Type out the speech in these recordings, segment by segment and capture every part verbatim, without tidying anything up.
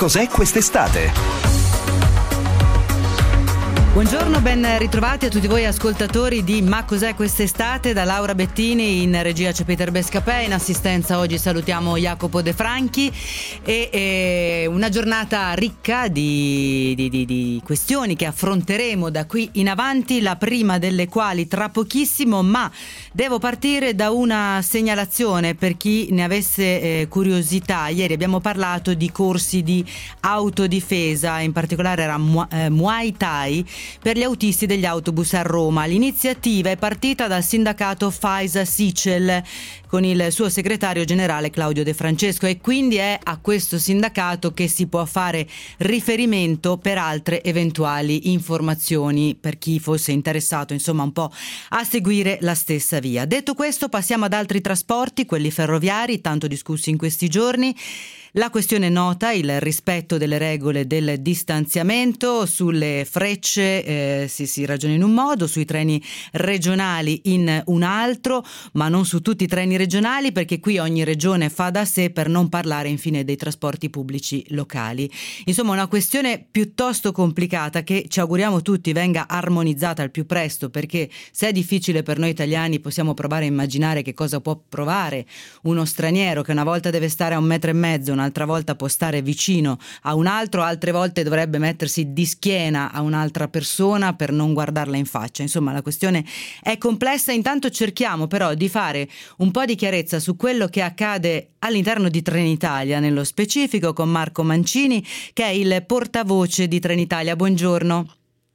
cos'è quest'estate? Buongiorno, ben ritrovati a tutti voi ascoltatori di Ma cos'è quest'estate, da Laura Bettini, in regia c'è Peter Bescapè, in assistenza oggi salutiamo Jacopo De Franchi e, e una giornata ricca di, di, di, di questioni che affronteremo da qui in avanti, la prima delle quali tra pochissimo, ma devo partire da una segnalazione per chi ne avesse eh, curiosità. Ieri abbiamo parlato di corsi di autodifesa, in particolare era mu- eh, Muay Thai per gli autisti degli autobus a Roma. L'iniziativa è partita dal sindacato FAISA Sicel con il suo segretario generale Claudio De Francesco, e quindi è a questo sindacato che si può fare riferimento per altre eventuali informazioni per chi fosse interessato, insomma, un po' a seguire la stessa via. Detto questo, passiamo ad altri trasporti, quelli ferroviari, tanto discussi in questi giorni. La questione nota, il rispetto delle regole del distanziamento. Sulle frecce eh, si, si ragiona in un modo, sui treni regionali in un altro, ma non su tutti i treni regionali, perché qui ogni regione fa da sé, per non parlare infine dei trasporti pubblici locali. Insomma, una questione piuttosto complicata che ci auguriamo tutti venga armonizzata al più presto, perché se è difficile per noi italiani possiamo provare a immaginare che cosa può provare uno straniero che una volta deve stare a un metro e mezzo, un'altra volta può stare vicino a un altro, altre volte dovrebbe mettersi di schiena a un'altra persona per non guardarla in faccia. Insomma, la questione è complessa. Intanto cerchiamo però di fare un po' di chiarezza su quello che accade all'interno di Trenitalia, nello specifico con Marco Mancini, che è il portavoce di Trenitalia. Buongiorno.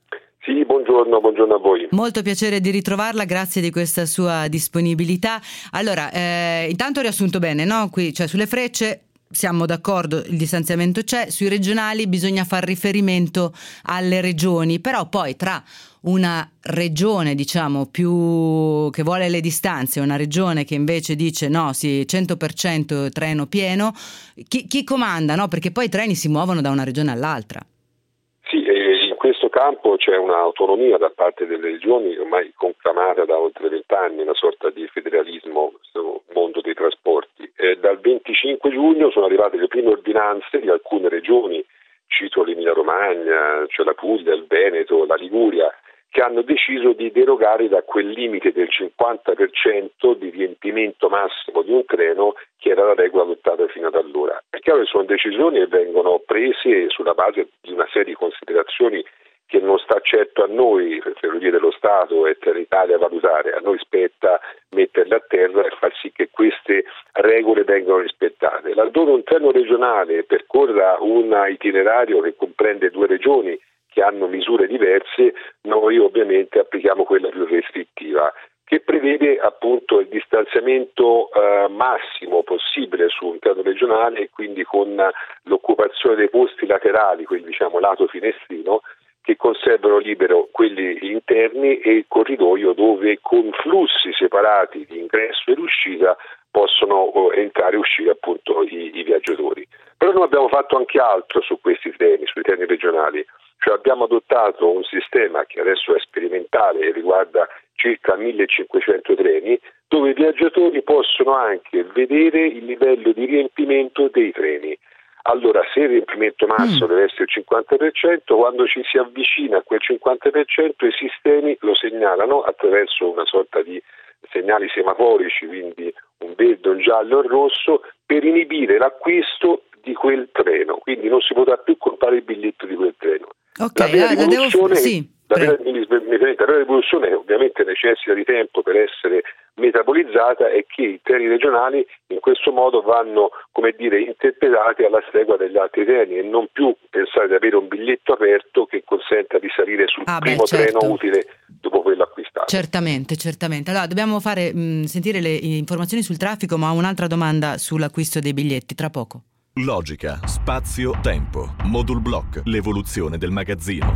Sì, buongiorno, buongiorno a voi. Molto piacere di ritrovarla, grazie di questa sua disponibilità. Allora, eh, intanto riassunto bene, no? Qui, cioè sulle frecce siamo d'accordo, il distanziamento c'è, sui regionali bisogna far riferimento alle regioni, però poi tra una regione diciamo più che vuole le distanze e una regione che invece dice no, sì, cento per cento treno pieno, chi, chi comanda, no? Perché poi i treni si muovono da una regione all'altra. Sì, in questo campo c'è un'autonomia da parte delle regioni ormai conclamata da oltre vent'anni, una sorta di federalismo nel mondo dei trasporti. E dal venticinque giugno sono arrivate le prime ordinanze di alcune regioni, cito l'Emilia Romagna, cioè la Puglia, il Veneto, la Liguria, che hanno deciso di derogare da quel limite del cinquanta per cento di riempimento massimo di un treno che era la regola adottata fino ad allora. È chiaro che sono decisioni che vengono prese sulla base di una serie di considerazioni che non sta certo a noi, Ferrovie dello Stato e Trenitalia, valutare. A noi spetta metterle a terra e far sì che queste regole vengano rispettate. Laddove un treno regionale percorra un itinerario che comprende due regioni che hanno misure diverse, noi ovviamente applichiamo quella più restrittiva, che prevede appunto il distanziamento eh, massimo possibile su un treno regionale, e quindi con l'occupazione dei posti laterali, quelli diciamo lato finestrino, che conservano libero quelli interni, e il corridoio dove con flussi separati di ingresso e uscita possono entrare e uscire appunto i, i viaggiatori. Però noi abbiamo fatto anche altro su questi treni, sui treni regionali, cioè abbiamo adottato un sistema che adesso è sperimentale e riguarda circa millecinquecento treni, dove i viaggiatori possono anche vedere il livello di riempimento dei treni. Allora, se il riempimento massimo mm. deve essere il cinquanta per cento, quando ci si avvicina a quel cinquanta per cento i sistemi lo segnalano attraverso una sorta di segnali semaforici, quindi un verde, un giallo e un rosso, per inibire l'acquisto di quel treno. Quindi non si potrà più comprare il biglietto di quel treno. Ok, la vera la rivoluzione, devo... sì, la vera, la vera rivoluzione, che ovviamente necessita di tempo per essere metabolizzata, è che i treni regionali in questo modo vanno, come dire, interpretati alla stregua degli altri treni, e non più pensare di avere un biglietto aperto che consenta di salire sul ah, primo beh, certo. treno utile dopo quello acquistato. Certamente, certamente. Allora, dobbiamo fare mh, sentire le informazioni sul traffico, ma ho un'altra domanda sull'acquisto dei biglietti tra poco. Logica, spazio, tempo. Modul Block, l'evoluzione del magazzino.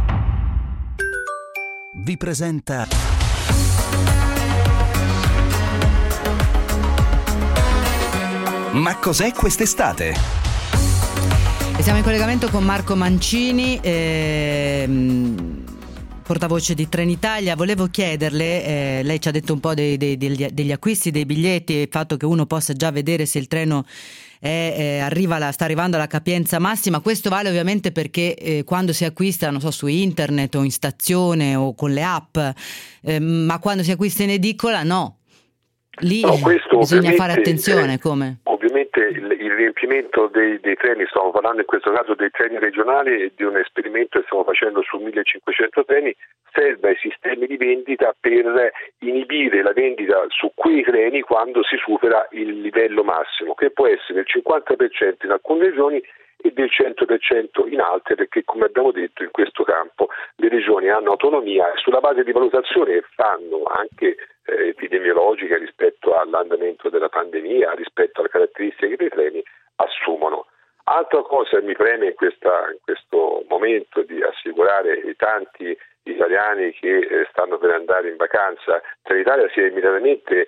Vi presenta Ma cos'è quest'estate? E siamo in collegamento con Marco Mancini. Ehm... portavoce di Trenitalia. Volevo chiederle, eh, lei ci ha detto un po' dei, dei, degli, degli acquisti dei biglietti e il fatto che uno possa già vedere se il treno è, eh, arriva la, sta arrivando alla capienza massima. Questo vale ovviamente perché eh, quando si acquista, non so, su internet o in stazione o con le app, eh, ma quando si acquista in edicola no. Lì no, questo bisogna fare attenzione, eh, come? Ovviamente il, il riempimento dei, dei treni, stiamo parlando in questo caso dei treni regionali e di un esperimento che stiamo facendo su millecinquecento treni, serve ai sistemi di vendita per inibire la vendita su quei treni quando si supera il livello massimo, che può essere del cinquanta per cento in alcune regioni e del cento per cento in altre, perché come abbiamo detto in questo campo le regioni hanno autonomia e sulla base di valutazione che fanno anche eh, epidemiologica rispetto all'andamento della pandemia, rispetto alle caratteristiche dei treni, assumono. Altra cosa che mi preme in, questa, in questo momento di assicurare i tanti italiani che eh, stanno per andare in vacanza. Trenitalia si è immediatamente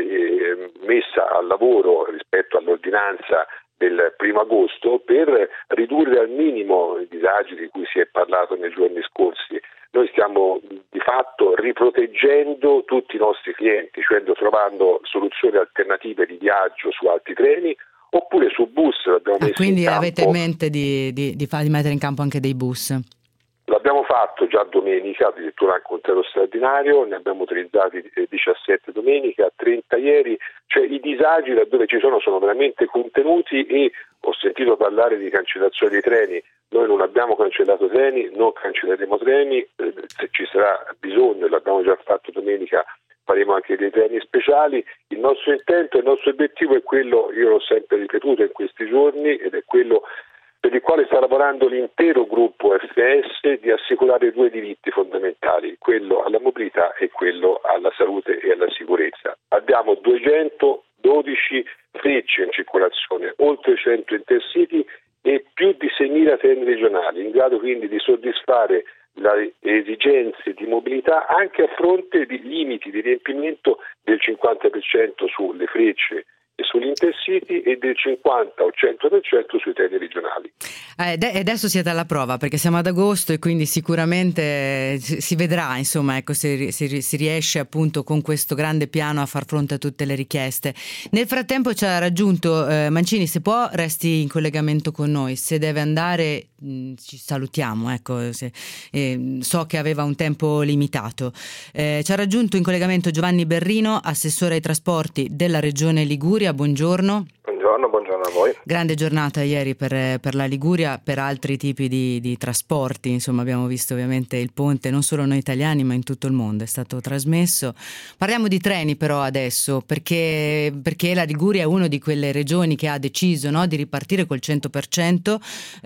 eh, messa al lavoro rispetto all'ordinanza del primo agosto per ridurre al minimo i disagi di cui si è parlato nei giorni scorsi. Noi stiamo di fatto riproteggendo tutti i nostri clienti, cioè trovando soluzioni alternative di viaggio su altri treni oppure su bus. L'abbiamo ah, messo quindi in campo. Avete in mente di, di, di, far, di mettere in campo anche dei bus? L'abbiamo fatto già domenica, addirittura anche un treno straordinario, ne abbiamo utilizzati diciassette domenica, trenta ieri, cioè i disagi laddove ci sono sono veramente contenuti e ho sentito parlare di cancellazione dei treni. Noi non abbiamo cancellato treni, non cancelleremo treni, eh, se ci sarà bisogno, l'abbiamo già fatto domenica, faremo anche dei treni speciali. Il nostro intento, il nostro obiettivo è quello, io l'ho sempre ripetuto in questi giorni, ed è quello per il quale sta lavorando l'intero gruppo F S, di assicurare due diritti fondamentali, quello alla mobilità e quello alla salute e alla sicurezza. Abbiamo duecentododici frecce in circolazione, oltre cento intercity e più di seimila treni regionali, in grado quindi di soddisfare le esigenze di mobilità anche a fronte di limiti di riempimento del cinquanta per cento sulle frecce e sugli intercity e del cinquanta o cento per cento sui treni regionali. Eh, e adesso siete alla prova perché siamo ad agosto e quindi sicuramente si vedrà, insomma, ecco, se si, si riesce appunto con questo grande piano a far fronte a tutte le richieste. Nel frattempo ci ha raggiunto eh, Mancini, se può resti in collegamento con noi, se deve andare mh, ci salutiamo, ecco, se, eh, so che aveva un tempo limitato. Eh, ci ha raggiunto in collegamento Giovanni Berrino, assessore ai trasporti della Regione Liguria. Buongiorno. Buongiorno, buongiorno a voi. Grande giornata ieri per, per la Liguria, per altri tipi di, di trasporti, insomma abbiamo visto ovviamente il ponte, non solo noi italiani ma in tutto il mondo è stato trasmesso. Parliamo di treni però adesso, perché, perché la Liguria è una di quelle regioni che ha deciso, no, di ripartire col cento per cento,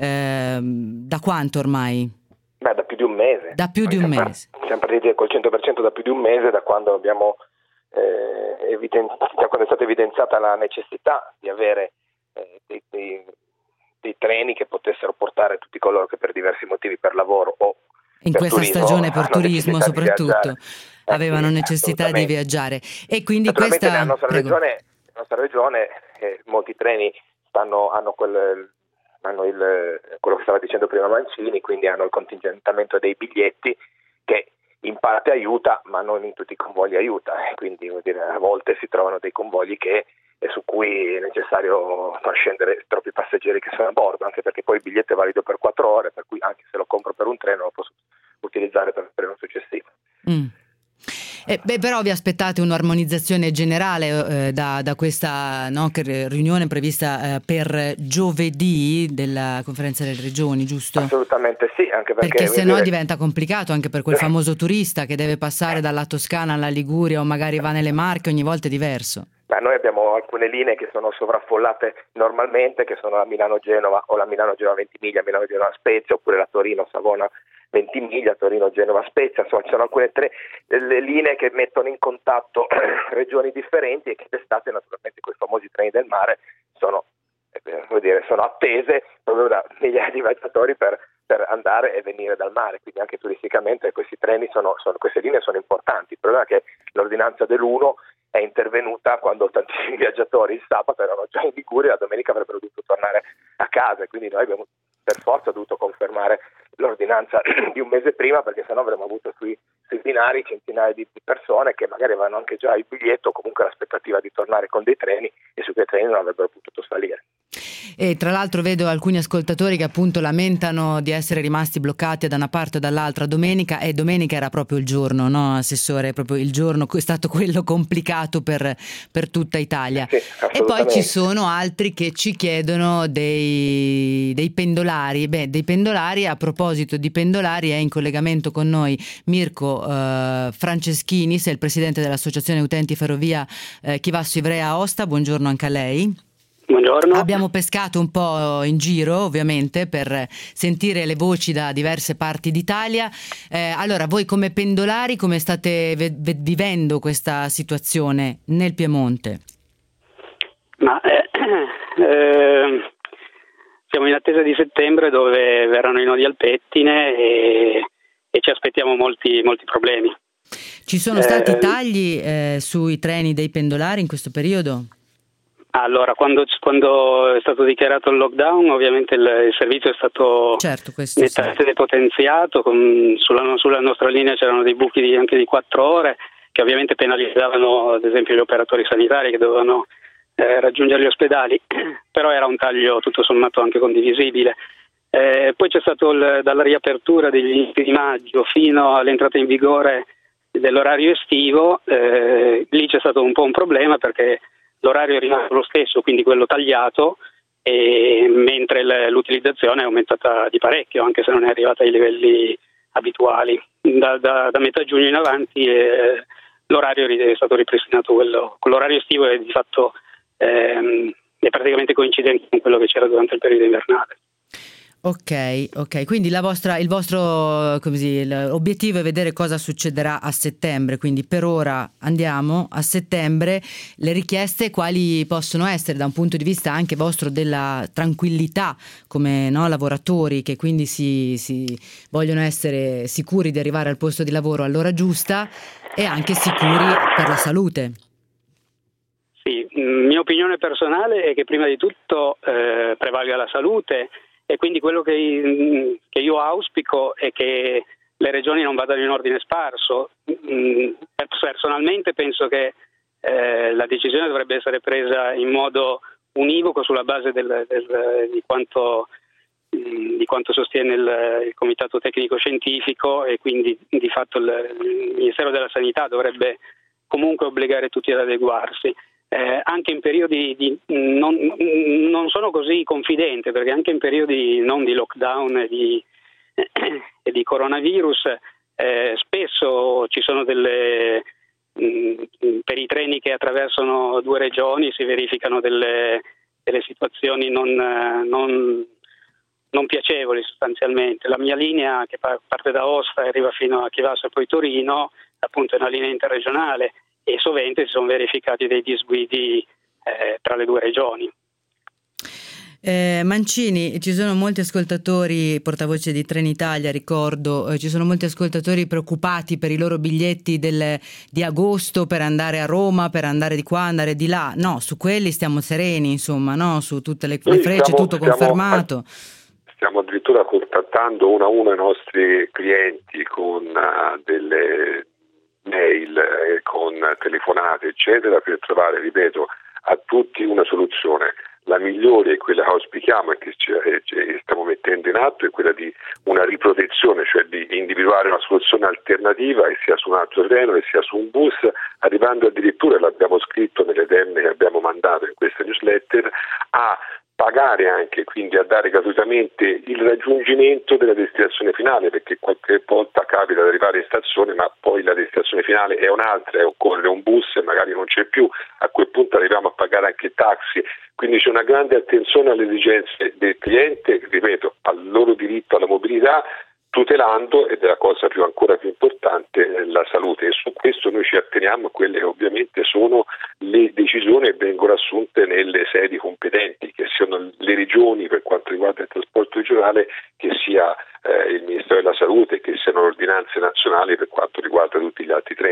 eh, da quanto ormai? Beh, da più di un mese. Da più di un siamo, mese. Siamo partiti col cento per cento da più di un mese, da quando abbiamo eh, eviden- da quando è stata evidenziata la necessità di avere eh, dei, dei, dei treni che potessero portare tutti coloro che per diversi motivi, per lavoro o in per questa turismo, stagione per turismo soprattutto eh, avevano sì, necessità di viaggiare e quindi naturalmente questa nella nostra Prego. regione, nella nostra regione eh, molti treni stanno, hanno quel hanno il, quello che stava dicendo prima Mancini, quindi hanno il contingentamento dei biglietti che in parte aiuta ma non in tutti i convogli aiuta, quindi vuol dire, a volte si trovano dei convogli che e su cui è necessario far scendere troppi passeggeri che sono a bordo, anche perché poi il biglietto è valido per quattro ore, per cui anche se lo compro per un treno lo posso utilizzare per il treno successivo. Mm. Eh, beh, però vi aspettate un'armonizzazione generale eh, da, da questa no, riunione prevista eh, per giovedì della conferenza delle regioni, giusto? Assolutamente sì, anche perché, perché se no dire... diventa complicato anche per quel famoso turista che deve passare dalla Toscana alla Liguria o magari va nelle Marche, ogni volta è diverso. Beh, noi abbiamo alcune linee che sono sovraffollate normalmente, che sono la Milano-Genova o la Milano-Genova-Ventimiglia, Milano-Genova-Spezia, oppure la Torino-Savona Ventimiglia, Torino-Genova-Spezia, insomma ci sono alcune tre le linee che mettono in contatto regioni differenti e che d'estate naturalmente quei famosi treni del mare sono, eh, vuol dire, sono attese proprio da migliaia di viaggiatori per, per andare e venire dal mare, quindi anche turisticamente questi treni sono, sono queste linee sono importanti. Il problema è che l'ordinanza dell'uno è intervenuta quando tantissimi viaggiatori il sabato erano già in Liguria e la domenica avrebbero dovuto tornare a casa e quindi noi abbiamo per forza dovuto confermare l'ordinanza di un mese prima, perché sennò avremmo avuto sui, sui binari centinaia di, di persone che magari avevano anche già il biglietto o comunque l'aspettativa di tornare con dei treni, e su quei treni non avrebbero potuto salire. E tra l'altro vedo alcuni ascoltatori che appunto lamentano di essere rimasti bloccati da una parte o dall'altra domenica, e domenica era proprio il giorno, no Assessore? Proprio il giorno è stato quello complicato per, per tutta Italia. Sì, e poi ci sono altri che ci chiedono dei, dei pendolari. Beh, dei pendolari, a proposito di pendolari, è in collegamento con noi Mirko eh, Franceschini, è il presidente dell'Associazione Utenti Ferrovia eh, Chivasso Ivrea Aosta. Buongiorno anche a lei. Buongiorno. Abbiamo pescato un po' in giro, ovviamente, per sentire le voci da diverse parti d'Italia. Eh, allora, voi come pendolari, come state ve- ve- vivendo questa situazione nel Piemonte? Ma eh, eh, siamo in attesa di settembre, dove verranno i nodi al pettine, e, e ci aspettiamo molti, molti problemi. Ci sono stati eh, tagli eh, sui treni dei pendolari in questo periodo? Allora, quando, quando è stato dichiarato il lockdown, ovviamente il, il servizio è stato certo, questo nettamente sì. depotenziato. Con, sulla, sulla nostra linea c'erano dei buchi di, anche di quattro ore, che ovviamente penalizzavano ad esempio gli operatori sanitari che dovevano eh, raggiungere gli ospedali, però era un taglio tutto sommato anche condivisibile. Eh, poi c'è stato il, dalla riapertura degli inizi di maggio fino all'entrata in vigore dell'orario estivo, eh, lì c'è stato un po' un problema, perché l'orario è rimasto lo stesso, quindi quello tagliato, e mentre l'utilizzazione è aumentata di parecchio, anche se non è arrivata ai livelli abituali. Da, da, da metà giugno in avanti eh, l'orario è stato ripristinato, quello, l'orario estivo è di fatto ehm, è praticamente coincidente con quello che c'era durante il periodo invernale. Ok, ok, quindi la vostra, il vostro così, l'obiettivo è vedere cosa succederà a settembre, quindi per ora andiamo a settembre. Le richieste quali possono essere da un punto di vista anche vostro della tranquillità come no, lavoratori, che quindi si, si vogliono essere sicuri di arrivare al posto di lavoro all'ora giusta e anche sicuri per la salute? Sì, mia opinione personale è che prima di tutto eh, prevalga la salute. E quindi quello che, che io auspico è che le regioni non vadano in ordine sparso. Personalmente penso che eh, la decisione dovrebbe essere presa in modo univoco sulla base del, del, di, quanto, di quanto sostiene il, il Comitato Tecnico Scientifico, e quindi di fatto il, il Ministero della Sanità dovrebbe comunque obbligare tutti ad adeguarsi. Eh, anche in periodi di non, non sono così confidente, perché anche in periodi non di lockdown e di, eh, e di coronavirus eh, spesso ci sono delle mh, per i treni che attraversano due regioni si verificano delle, delle situazioni non, non, non piacevoli sostanzialmente. La mia linea, che parte da Aosta e arriva fino a Chivasso e poi Torino, appunto è una linea interregionale, e sovente si sono verificati dei disguidi eh, tra le due regioni. Eh, Mancini, ci sono molti ascoltatori, portavoce di Trenitalia, ricordo, eh, ci sono molti ascoltatori preoccupati per i loro biglietti del, di agosto per andare a Roma, per andare di qua, andare di là. No, su quelli stiamo sereni, insomma, no? Su tutte le, le frecce, stiamo, tutto stiamo, confermato. Stiamo addirittura contattando uno a uno i nostri clienti con uh, delle mail, eh, con telefonate eccetera, per trovare, ripeto, a tutti una soluzione. La migliore è quella che auspichiamo e che ci, eh, ci stiamo mettendo in atto, è quella di una riprotezione, cioè di individuare una soluzione alternativa, che sia su un altro treno, che sia su un bus, arrivando addirittura, l'abbiamo scritto nelle temme che abbiamo mandato in questa newsletter, a pagare anche, quindi a dare gratuitamente il raggiungimento della destinazione finale, perché qualche volta capita di arrivare in stazione ma poi la destinazione finale è un'altra e occorre un bus e magari non c'è più, a quel punto arriviamo a pagare anche taxi, quindi c'è una grande attenzione alle esigenze del cliente, ripeto, al loro diritto alla mobilità, tutelando, ed è la cosa più ancora più importante, la salute, e su questo noi ci atteniamo a quelle che ovviamente sono le decisioni che vengono assunte nelle sedi competenti, che siano le regioni per quanto riguarda il trasporto regionale, che sia eh, il Ministero della Salute, che siano le ordinanze nazionali per quanto riguarda tutti gli altri treni.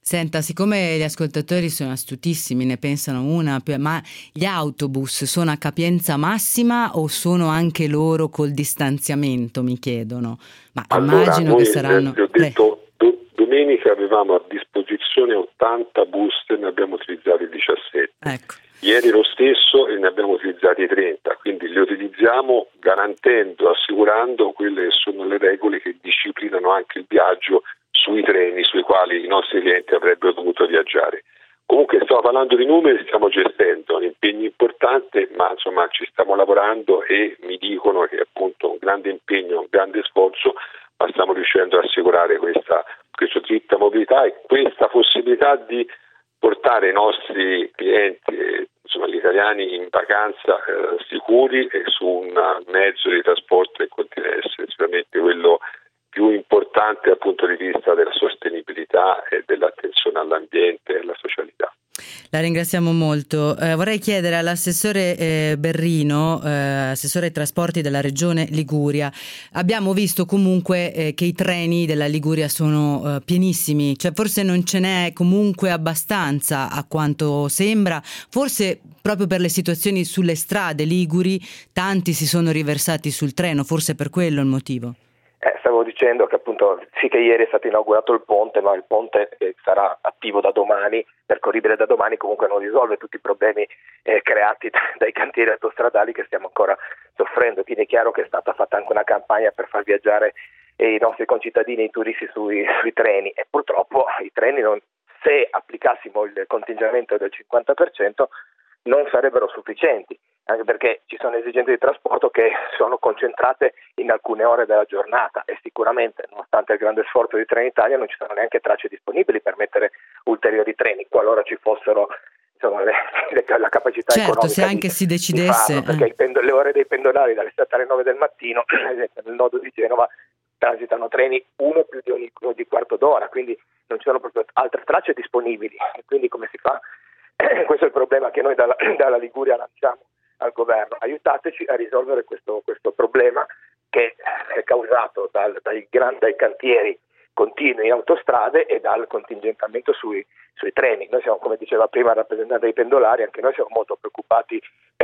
Senta, siccome gli ascoltatori sono astutissimi, ne pensano una, ma gli autobus sono a capienza massima o sono anche loro col distanziamento, mi chiedono? Ma allora, immagino noi, che saranno... Eh, ho detto, do, domenica avevamo a disposizione ottanta bus e ne abbiamo utilizzati diciassette. Ecco. Ieri lo stesso e ne abbiamo utilizzati trenta, quindi li utilizziamo garantendo, assicurando quelle che sono le regole che disciplinano anche il viaggio sui treni sui quali i nostri clienti avrebbero dovuto viaggiare. Comunque stiamo parlando di numeri, stiamo gestendo un impegno importante, ma insomma ci stiamo lavorando e mi dicono che è appunto un grande impegno, un grande sforzo, ma stiamo riuscendo ad assicurare questa, questa dritta mobilità e questa possibilità di portare i nostri clienti, insomma gli italiani, in vacanza eh, sicuri e su un mezzo di trasporto che continua a essere sicuramente quello più importante dal punto di vista della sostenibilità e dell'attenzione all'ambiente e alla socialità. La ringraziamo molto. Eh, vorrei chiedere all'assessore eh, Berrino, eh, assessore ai trasporti della regione Liguria. Abbiamo visto comunque eh, che i treni della Liguria sono eh, pienissimi, cioè forse non ce n'è comunque abbastanza a quanto sembra, forse proprio per le situazioni sulle strade liguri tanti si sono riversati sul treno, forse per quello il motivo. Eh, stavo dicendo che appunto sì che ieri è stato inaugurato il ponte, ma il ponte eh, sarà attivo da domani, percorribile da domani, comunque non risolve tutti i problemi eh, creati da, dai cantieri autostradali che stiamo ancora soffrendo, quindi è chiaro che è stata fatta anche una campagna per far viaggiare eh, i nostri concittadini, i turisti sui, sui treni e purtroppo i treni, non, se applicassimo il contingentamento del cinquanta per cento, non sarebbero sufficienti, anche perché ci sono esigenze di trasporto che sono concentrate in alcune ore della giornata e sicuramente, nonostante il grande sforzo di Trenitalia, non ci sono neanche tracce disponibili per mettere ulteriori treni, qualora ci fossero insomma, le, le, la capacità certo, economica se anche di, si decidesse, di farlo, perché eh. il pendo, le ore dei pendolari dalle sette alle nove del mattino, ad esempio nel nodo di Genova, transitano treni uno più di ogni di quarto d'ora, quindi non ci sono proprio altre tracce disponibili e quindi come si fa? Questo è il problema che noi dalla, dalla Liguria lanciamo al governo, aiutateci a risolvere questo, questo problema che è causato dal, dai, gran, dai cantieri continui in autostrade e dal contingentamento sui, sui treni. Noi siamo, come diceva prima il rappresentante dei pendolari, anche noi siamo molto preoccupati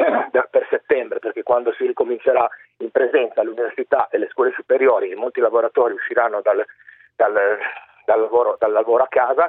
per settembre, perché quando si ricomincerà in presenza all'università e le scuole superiori e molti lavoratori usciranno dal, dal, dal, lavoro, dal lavoro a casa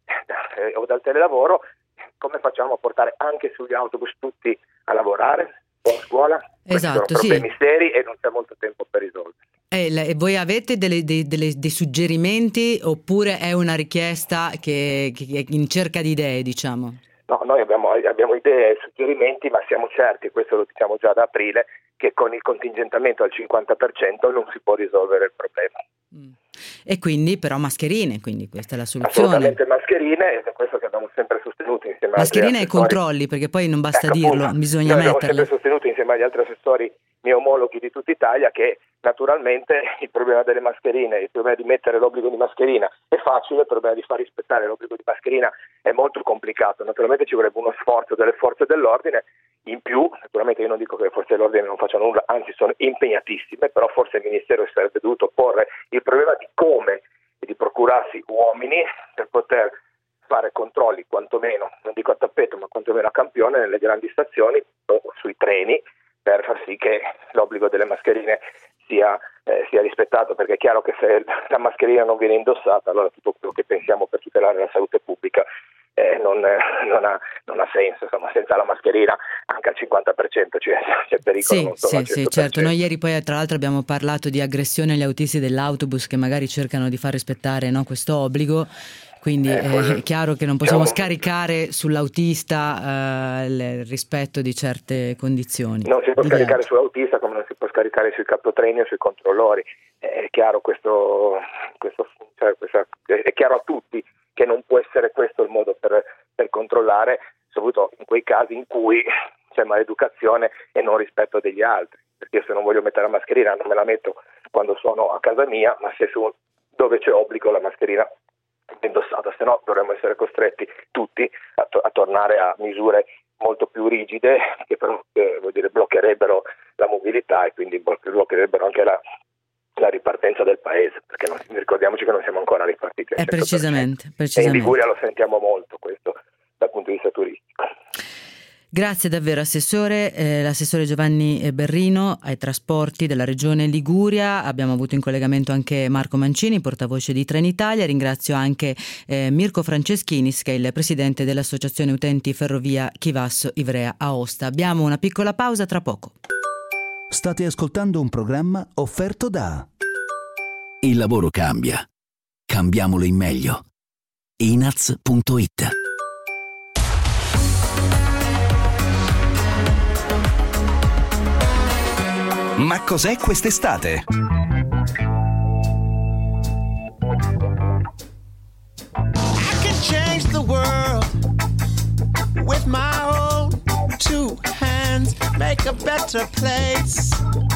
eh, o dal telelavoro, come facciamo a portare anche sugli autobus tutti a lavorare o a scuola? Esatto, Questi sono problemi sì. seri e non c'è molto tempo per risolverli. E eh, voi avete delle, dei, delle, dei suggerimenti oppure è una richiesta che, che è in cerca di idee, diciamo? No, noi abbiamo, abbiamo idee e suggerimenti, ma siamo certi, questo lo diciamo già da aprile, che con il contingentamento al cinquanta per cento non si può risolvere il problema. Mm. E quindi però mascherine, quindi questa è la soluzione. Assolutamente mascherine, ed è questo che abbiamo sempre sostenuto insieme mascherine agli e controlli, perché poi non basta ecco, dirlo, appunto, bisogna noi metterli. abbiamo sempre sostenuto insieme agli altri assessori miei omologhi di tutta Italia che naturalmente il problema delle mascherine, il problema di mettere l'obbligo di mascherina è facile, il problema di far rispettare l'obbligo di mascherina è molto complicato. Naturalmente ci vorrebbe uno sforzo delle forze dell'ordine in più, naturalmente io non dico che le forze dell'ordine non facciano nulla, anzi sono impegnatissime, però forse il Ministero sarebbe dovuto porre il problema di come e di procurarsi uomini per poter fare controlli quantomeno, non dico a tappeto, ma quantomeno a campione nelle grandi stazioni o sui treni per far sì che l'obbligo delle mascherine sia, eh, sia rispettato, perché è chiaro che se la mascherina non viene indossata, allora tutto quello che pensiamo per tutelare la salute pubblica eh, non, eh, non, ha, non ha senso. Insomma, senza la mascherina anche al cinquanta per cento c'è, c'è pericolo. Sì, non solo sì, sì, certo. Noi ieri poi tra l'altro abbiamo parlato di aggressioni agli autisti dell'autobus che magari cercano di far rispettare, no, questo obbligo. Quindi eh, è chiaro che non possiamo scaricare sull'autista eh, il rispetto di certe condizioni. Non si può scaricare sull'autista come non si può scaricare sui capotreni o sui controllori. È chiaro questo, questo cioè, questa, è chiaro a tutti che non può essere questo il modo per, per controllare, soprattutto in quei casi in cui c'è maleducazione e non rispetto degli altri. Perché io se non voglio mettere la mascherina non me la metto quando sono a casa mia, ma se su, dove c'è obbligo la mascherina indossata, se no dovremmo essere costretti tutti a, to- a tornare a misure molto più rigide che però eh, vuol dire bloccherebbero la mobilità e quindi bloccherebbero anche la, la ripartenza del paese, perché perché non, ricordiamoci che non siamo ancora ripartiti al eh, cento per cento. precisamente, E precisamente. in Liguria lo sentiamo molto questo dal punto di vista turistico. Grazie davvero Assessore, eh, l'assessore Giovanni Berrino ai trasporti della Regione Liguria. Abbiamo avuto in collegamento anche Marco Mancini, portavoce di Trenitalia. Ringrazio anche eh, Mirko Franceschini, che è il presidente dell'Associazione Utenti Ferrovia Chivasso Ivrea Aosta. Abbiamo una piccola pausa, tra poco. State ascoltando un programma offerto da Il lavoro cambia. Cambiamolo in meglio. I N A Z punto it. Ma cos'è quest'estate? I can change the world with my own two hands, make a better place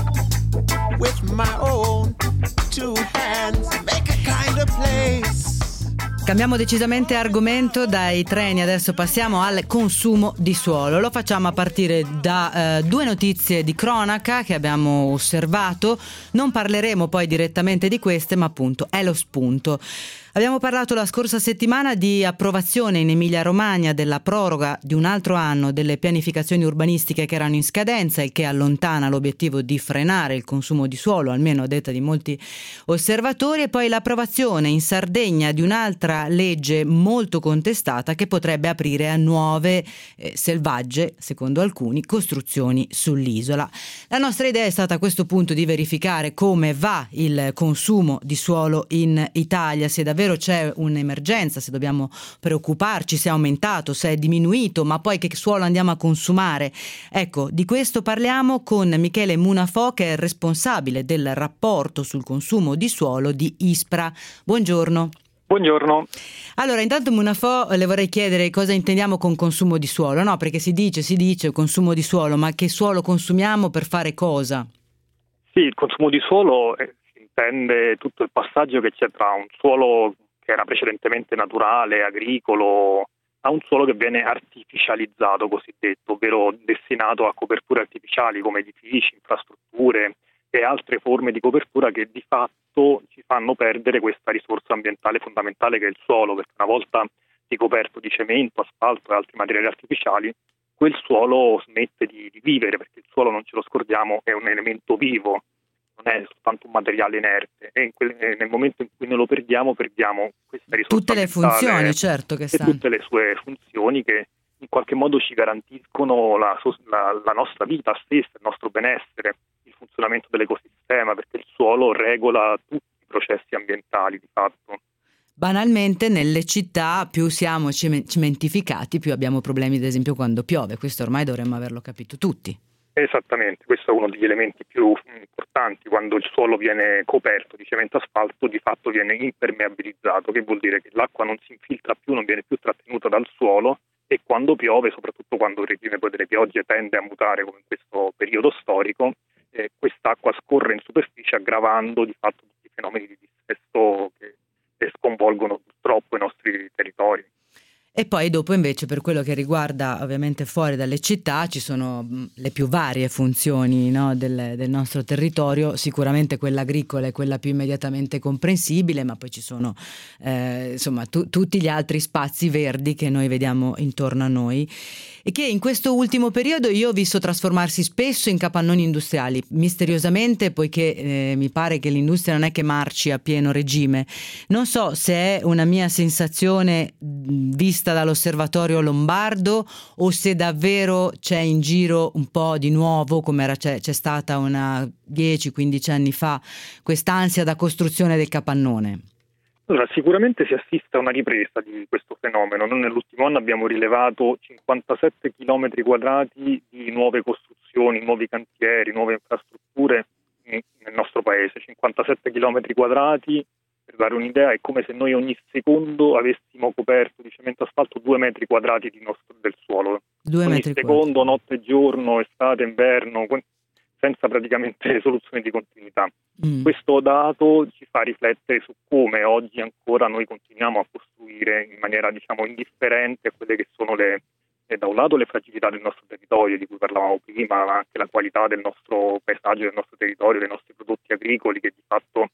with my own two hands, make a kinder place. Cambiamo decisamente argomento, dai treni adesso passiamo al consumo di suolo. Lo facciamo a partire da eh, due notizie di cronaca che abbiamo osservato. Non parleremo poi direttamente di queste, ma appunto è lo spunto. Abbiamo parlato la scorsa settimana di approvazione in Emilia-Romagna della proroga di un altro anno delle pianificazioni urbanistiche che erano in scadenza, il che allontana l'obiettivo di frenare il consumo di suolo, almeno a detta di molti osservatori, e poi l'approvazione in Sardegna di un'altra legge molto contestata che potrebbe aprire a nuove eh, selvagge, secondo alcuni, costruzioni sull'isola. La nostra idea è stata a questo punto di verificare come va il consumo di suolo in Italia, se davvero c'è un'emergenza, se dobbiamo preoccuparci, se è aumentato, se è diminuito, ma poi che suolo andiamo a consumare. Ecco, di questo parliamo con Michele Munafò, che è il responsabile del rapporto sul consumo di suolo di ISPRA. Buongiorno. Buongiorno. Allora, intanto Munafò, le vorrei chiedere cosa intendiamo con consumo di suolo, no? Perché si dice, si dice consumo di suolo, ma che suolo consumiamo per fare cosa? Sì, il consumo di suolo è intende tutto il passaggio che c'è tra un suolo che era precedentemente naturale, agricolo, a un suolo che viene artificializzato, cosiddetto, ovvero destinato a coperture artificiali come edifici, infrastrutture e altre forme di copertura che di fatto ci fanno perdere questa risorsa ambientale fondamentale che è il suolo, perché una volta ricoperto di cemento, asfalto e altri materiali artificiali, quel suolo smette di, di vivere, perché il suolo, non ce lo scordiamo, è un elemento vivo, non è soltanto un materiale inerte, e in quel, nel momento in cui noi lo perdiamo, perdiamo questa risorsa tutte le funzioni, certo, che e stanno. tutte le sue funzioni che in qualche modo ci garantiscono la, la, la nostra vita stessa, il nostro benessere, il funzionamento dell'ecosistema, perché il suolo regola tutti i processi ambientali di fatto. Banalmente nelle città più siamo cementificati, più abbiamo problemi, ad esempio quando piove. Questo ormai dovremmo averlo capito tutti. Esattamente, questo è uno degli elementi più importanti. Quando il suolo viene coperto di cemento asfalto, di fatto viene impermeabilizzato, che vuol dire che l'acqua non si infiltra più, non viene più trattenuta dal suolo, e quando piove, soprattutto quando il regime poi delle piogge tende a mutare come in questo periodo storico, eh, quest'acqua scorre in superficie aggravando di fatto tutti i fenomeni di dissesto che, che sconvolgono purtroppo i nostri territori. E poi dopo invece, per quello che riguarda ovviamente fuori dalle città, ci sono mh, le più varie funzioni, no, del, del nostro territorio, sicuramente quella agricola è quella più immediatamente comprensibile, ma poi ci sono eh, insomma tu, tutti gli altri spazi verdi che noi vediamo intorno a noi e che in questo ultimo periodo io ho visto trasformarsi spesso in capannoni industriali, misteriosamente, poiché eh, mi pare che l'industria non è che marci a pieno regime. Non so se è una mia sensazione mh, vista dall'osservatorio lombardo o se davvero c'è in giro un po' di nuovo, come era, c'è, c'è stata una dieci quindici anni fa, quest'ansia da costruzione del capannone. Allora, sicuramente si assiste a una ripresa di questo fenomeno. Noi nell'ultimo anno abbiamo rilevato cinquantasette chilometri quadrati di nuove costruzioni, nuovi cantieri, nuove infrastrutture nel nostro paese. cinquantasette chilometri quadrati, per dare un'idea, è come se noi ogni secondo avessimo coperto di cemento asfalto due metri quadrati di nostro, del suolo. Due ogni metri secondo, quadrati. Notte e giorno, estate, inverno, senza praticamente soluzione di continuità. Mm. Questo dato ci fa riflettere su come oggi ancora noi continuiamo a costruire in maniera, diciamo, indifferente a quelle che sono le, eh, da un lato le fragilità del nostro territorio, di cui parlavamo prima, ma anche la qualità del nostro paesaggio, del nostro territorio, dei nostri prodotti agricoli che di fatto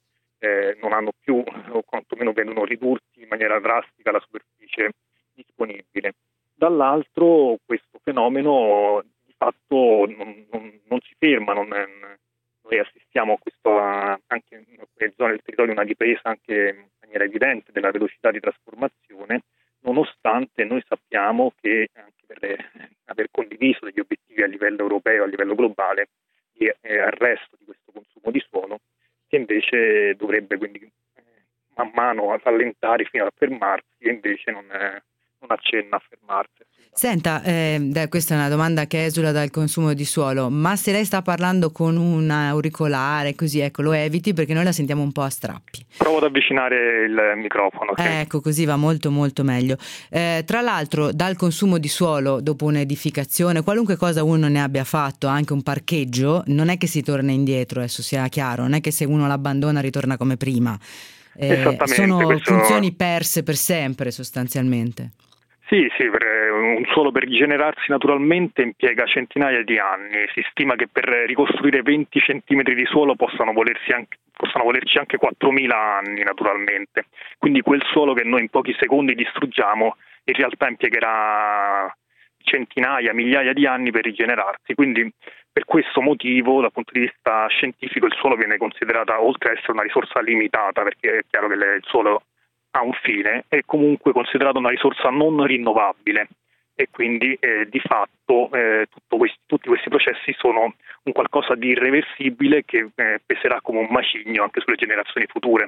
eh, non hanno più, o quantomeno vedono ridursi in maniera drastica la superficie disponibile. Dall'altro questo fenomeno di fatto non, non, non si ferma, non, noi assistiamo a questo a, anche in alcune zone del territorio una ripresa anche in maniera evidente della velocità di trasformazione, nonostante noi sappiamo che anche per le, aver condiviso degli obiettivi a livello europeo, a livello globale, di eh, arresto di questo consumo di suolo, che invece dovrebbe quindi eh, man mano rallentare fino a fermarsi, e invece non, eh, non accenna a fermarsi. Senta, eh, questa è una domanda che esula dal consumo di suolo, ma se lei sta parlando con un auricolare, così ecco, lo eviti perché noi la sentiamo un po' a strappi. Provo ad avvicinare il microfono. Sì. Ecco, così va molto molto meglio. Eh, tra l'altro, dal consumo di suolo dopo un'edificazione, qualunque cosa uno ne abbia fatto, anche un parcheggio, non è che si torna indietro, adesso sia chiaro, non è che se uno l'abbandona ritorna come prima. Eh, sono questo... funzioni perse per sempre sostanzialmente. Sì, sì, per, un suolo per rigenerarsi naturalmente impiega centinaia di anni. Si stima che per ricostruire venti centimetri di suolo possano volersi anche, possano volerci anche quattromila anni naturalmente. Quindi quel suolo che noi in pochi secondi distruggiamo in realtà impiegherà centinaia, migliaia di anni per rigenerarsi. Quindi per questo motivo, dal punto di vista scientifico, il suolo viene considerata, oltre ad essere una risorsa limitata, perché è chiaro che il suolo ha un fine, è comunque considerato una risorsa non rinnovabile, e quindi eh, di fatto eh, tutto questi, tutti questi processi sono un qualcosa di irreversibile che eh, peserà come un macigno anche sulle generazioni future.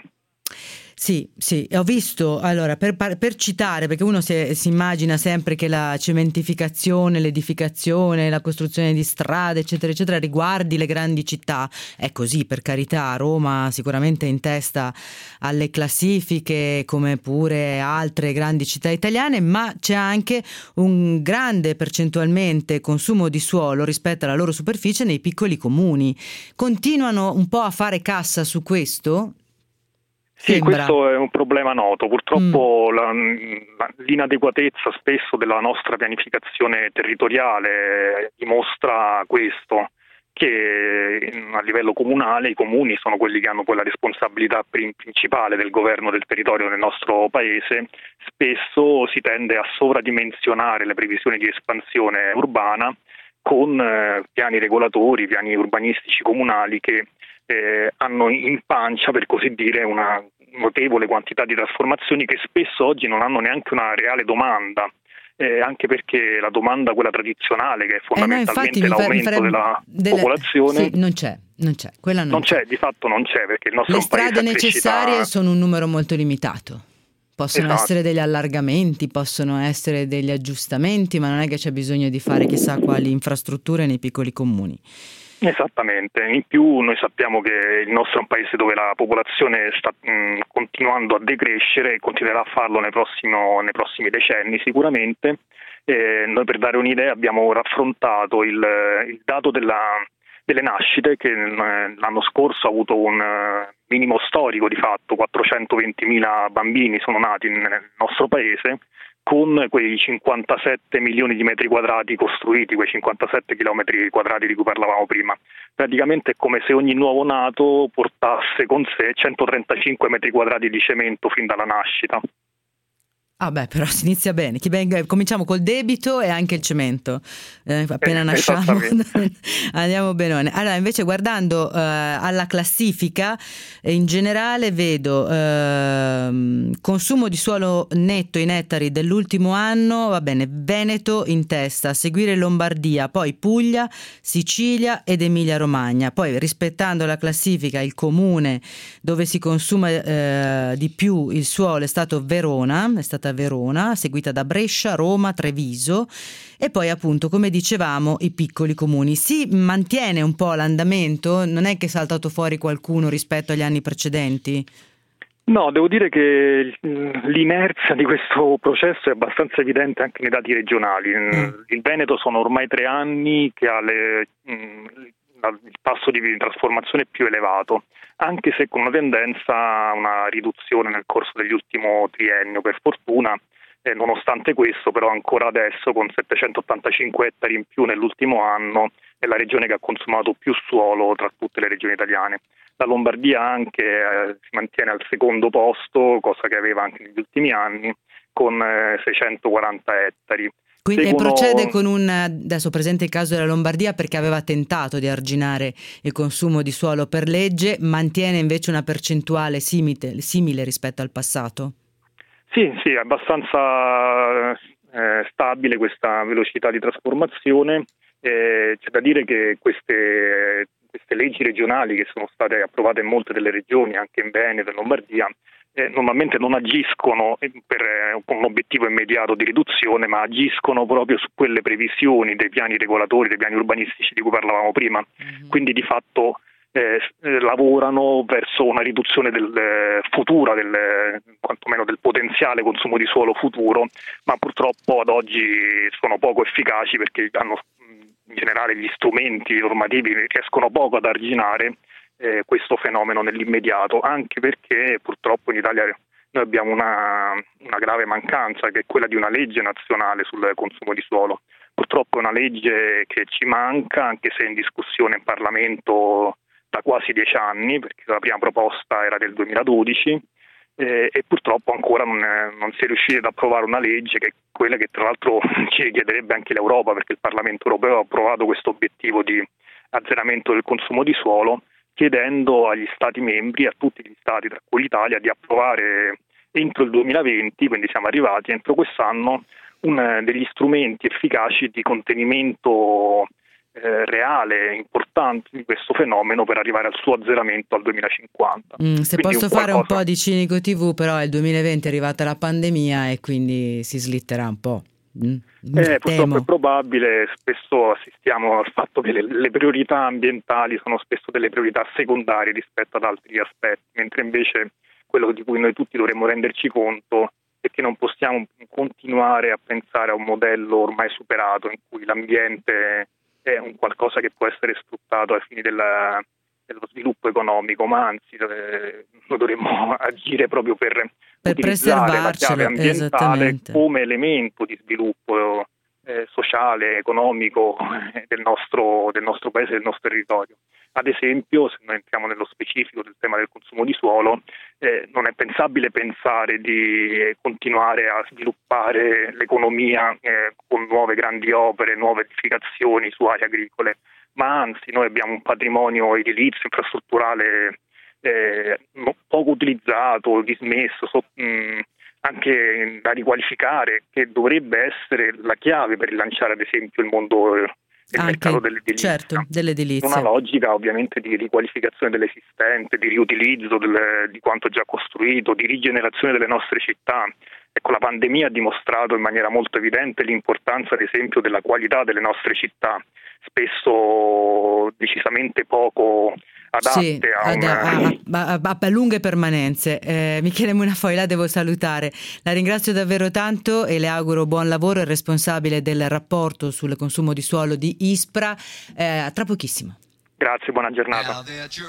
Sì, sì, ho visto, allora per, per citare, perché uno si, si immagina sempre che la cementificazione, l'edificazione, la costruzione di strade, eccetera, eccetera, riguardi le grandi città. È così, per carità, Roma sicuramente è in testa alle classifiche, come pure altre grandi città italiane, ma c'è anche un grande percentualmente consumo di suolo rispetto alla loro superficie nei piccoli comuni. Continuano un po' a fare cassa su questo? Sì, Sembra. Questo è un problema noto. Purtroppo mm. la, la, l'inadeguatezza spesso della nostra pianificazione territoriale dimostra questo, che a livello comunale i comuni sono quelli che hanno poi la responsabilità principale del governo del territorio nel nostro paese. Spesso si tende a sovradimensionare le previsioni di espansione urbana con eh, piani regolatori, piani urbanistici comunali che Eh, hanno in pancia, per così dire, una notevole quantità di trasformazioni che spesso oggi non hanno neanche una reale domanda, eh, anche perché la domanda, quella tradizionale, che è fondamentalmente eh no, l'aumento fare, della delle, popolazione, sì, non c'è, non c'è, quella non, non c'è. c'è, di fatto non c'è, perché il nostro le è un paese strade a necessarie crescita... sono un numero molto limitato. Possono esatto. essere degli allargamenti, possono essere degli aggiustamenti, ma non è che c'è bisogno di fare chissà quali infrastrutture nei piccoli comuni. Esattamente, in più noi sappiamo che il nostro è un paese dove la popolazione sta mh, continuando a decrescere e continuerà a farlo nei, prossimo, nei prossimi decenni sicuramente. Eh, noi, per dare un'idea, abbiamo raffrontato il, il dato della, delle nascite, che l'anno scorso ha avuto un minimo storico di fatto, quattrocentoventimila bambini sono nati nel nostro paese, con quei cinquantasette milioni di metri quadrati costruiti, quei cinquantasette chilometri quadrati di cui parlavamo prima. Praticamente è come se ogni nuovo nato portasse con sé centotrentacinque metri quadrati di cemento fin dalla nascita. Ah beh, però si inizia bene. Chi venga, cominciamo col debito e anche il cemento. Eh, appena eh, nasciamo andiamo benone. Allora, invece, guardando eh, alla classifica, eh, in generale vedo eh, consumo di suolo netto in ettari dell'ultimo anno, va bene, Veneto in testa, a seguire Lombardia, poi Puglia, Sicilia ed Emilia Romagna. Poi, rispettando la classifica, il comune dove si consuma eh, di più il suolo è stato Verona, è stata Verona, seguita da Brescia, Roma, Treviso, e poi appunto, come dicevamo, i piccoli comuni. Si mantiene un po' l'andamento? Non è che è saltato fuori qualcuno rispetto agli anni precedenti? No, devo dire che l'inerzia di questo processo è abbastanza evidente anche nei dati regionali. Mm. Il Veneto sono ormai tre anni che ha le, il tasso di trasformazione più elevato, anche se con una tendenza a una riduzione nel corso dell'ultimo triennio, per fortuna. Eh, nonostante questo, però, ancora adesso, con settecentottantacinque ettari in più nell'ultimo anno, è la regione che ha consumato più suolo tra tutte le regioni italiane. La Lombardia anche eh, si mantiene al secondo posto, cosa che aveva anche negli ultimi anni, con eh, seicentoquaranta ettari. Quindi Seguono... procede con un, adesso presente il caso della Lombardia perché aveva tentato di arginare il consumo di suolo per legge, mantiene invece una percentuale simile, simile rispetto al passato? Sì, sì, è abbastanza eh, stabile questa velocità di trasformazione. Eh, c'è da dire che queste, queste leggi regionali che sono state approvate in molte delle regioni, anche in Veneto e Lombardia, eh, normalmente non agiscono per eh, un obiettivo immediato di riduzione, ma agiscono proprio su quelle previsioni dei piani regolatori, dei piani urbanistici di cui parlavamo prima. Mm-hmm. Quindi di fatto Eh, lavorano verso una riduzione del eh, futura, del, eh, quantomeno del potenziale consumo di suolo futuro, ma purtroppo ad oggi sono poco efficaci perché hanno in generale gli strumenti normativi riescono poco ad arginare eh, questo fenomeno nell'immediato, anche perché purtroppo in Italia noi abbiamo una, una grave mancanza, che è quella di una legge nazionale sul consumo di suolo. Purtroppo è una legge che ci manca, anche se è in discussione in Parlamento da quasi dieci anni, perché la prima proposta era del duemiladodici eh, e purtroppo ancora non, è, non si è riusciti ad approvare una legge che è quella che tra l'altro ci richiederebbe anche l'Europa, perché il Parlamento europeo ha approvato questo obiettivo di azzeramento del consumo di suolo, chiedendo agli Stati membri, a tutti gli Stati, tra cui l'Italia, di approvare entro il duemilaventi, quindi siamo arrivati entro quest'anno, un, degli strumenti efficaci di contenimento Eh, reale, importante di questo fenomeno per arrivare al suo azzeramento al duemilacinquanta. Mm, se quindi posso un fare qualcosa... un po' di cinico tivù, però il duemilaventi è arrivata la pandemia e quindi si slitterà un po'. Mm, eh, purtroppo è probabile, spesso assistiamo al fatto che le, le priorità ambientali sono spesso delle priorità secondarie rispetto ad altri aspetti, mentre invece quello di cui noi tutti dovremmo renderci conto è che non possiamo continuare a pensare a un modello ormai superato in cui l'ambiente è un qualcosa che può essere sfruttato ai fini della, dello sviluppo economico, ma anzi eh, noi dovremmo agire proprio per, per utilizzare la chiave ambientale come elemento di sviluppo eh, sociale, economico eh, del nostro, del nostro paese, del nostro territorio. Ad esempio, se noi entriamo nello specifico del tema del consumo di suolo, eh, non è pensabile pensare di continuare a sviluppare l'economia eh, con nuove grandi opere, nuove edificazioni su aree agricole, ma anzi noi abbiamo un patrimonio edilizio, infrastrutturale eh, poco utilizzato, dismesso, so, mh, anche da riqualificare, che dovrebbe essere la chiave per rilanciare ad esempio il mondo eh, del anche, mercato dell'edilizia. Certo, dell'edilizia. Una logica ovviamente di riqualificazione dell'esistente, di riutilizzo del, di quanto già costruito, di rigenerazione delle nostre città. Ecco, la pandemia ha dimostrato in maniera molto evidente l'importanza, ad esempio, della qualità delle nostre città, spesso decisamente poco adatte sì, a, una... a, a, a, a lunghe permanenze. Eh, Michele Munafoi, la devo salutare. La ringrazio davvero tanto e le auguro buon lavoro. È responsabile del rapporto sul consumo di suolo di ISPRA. Eh, tra pochissimo. Grazie, buona giornata.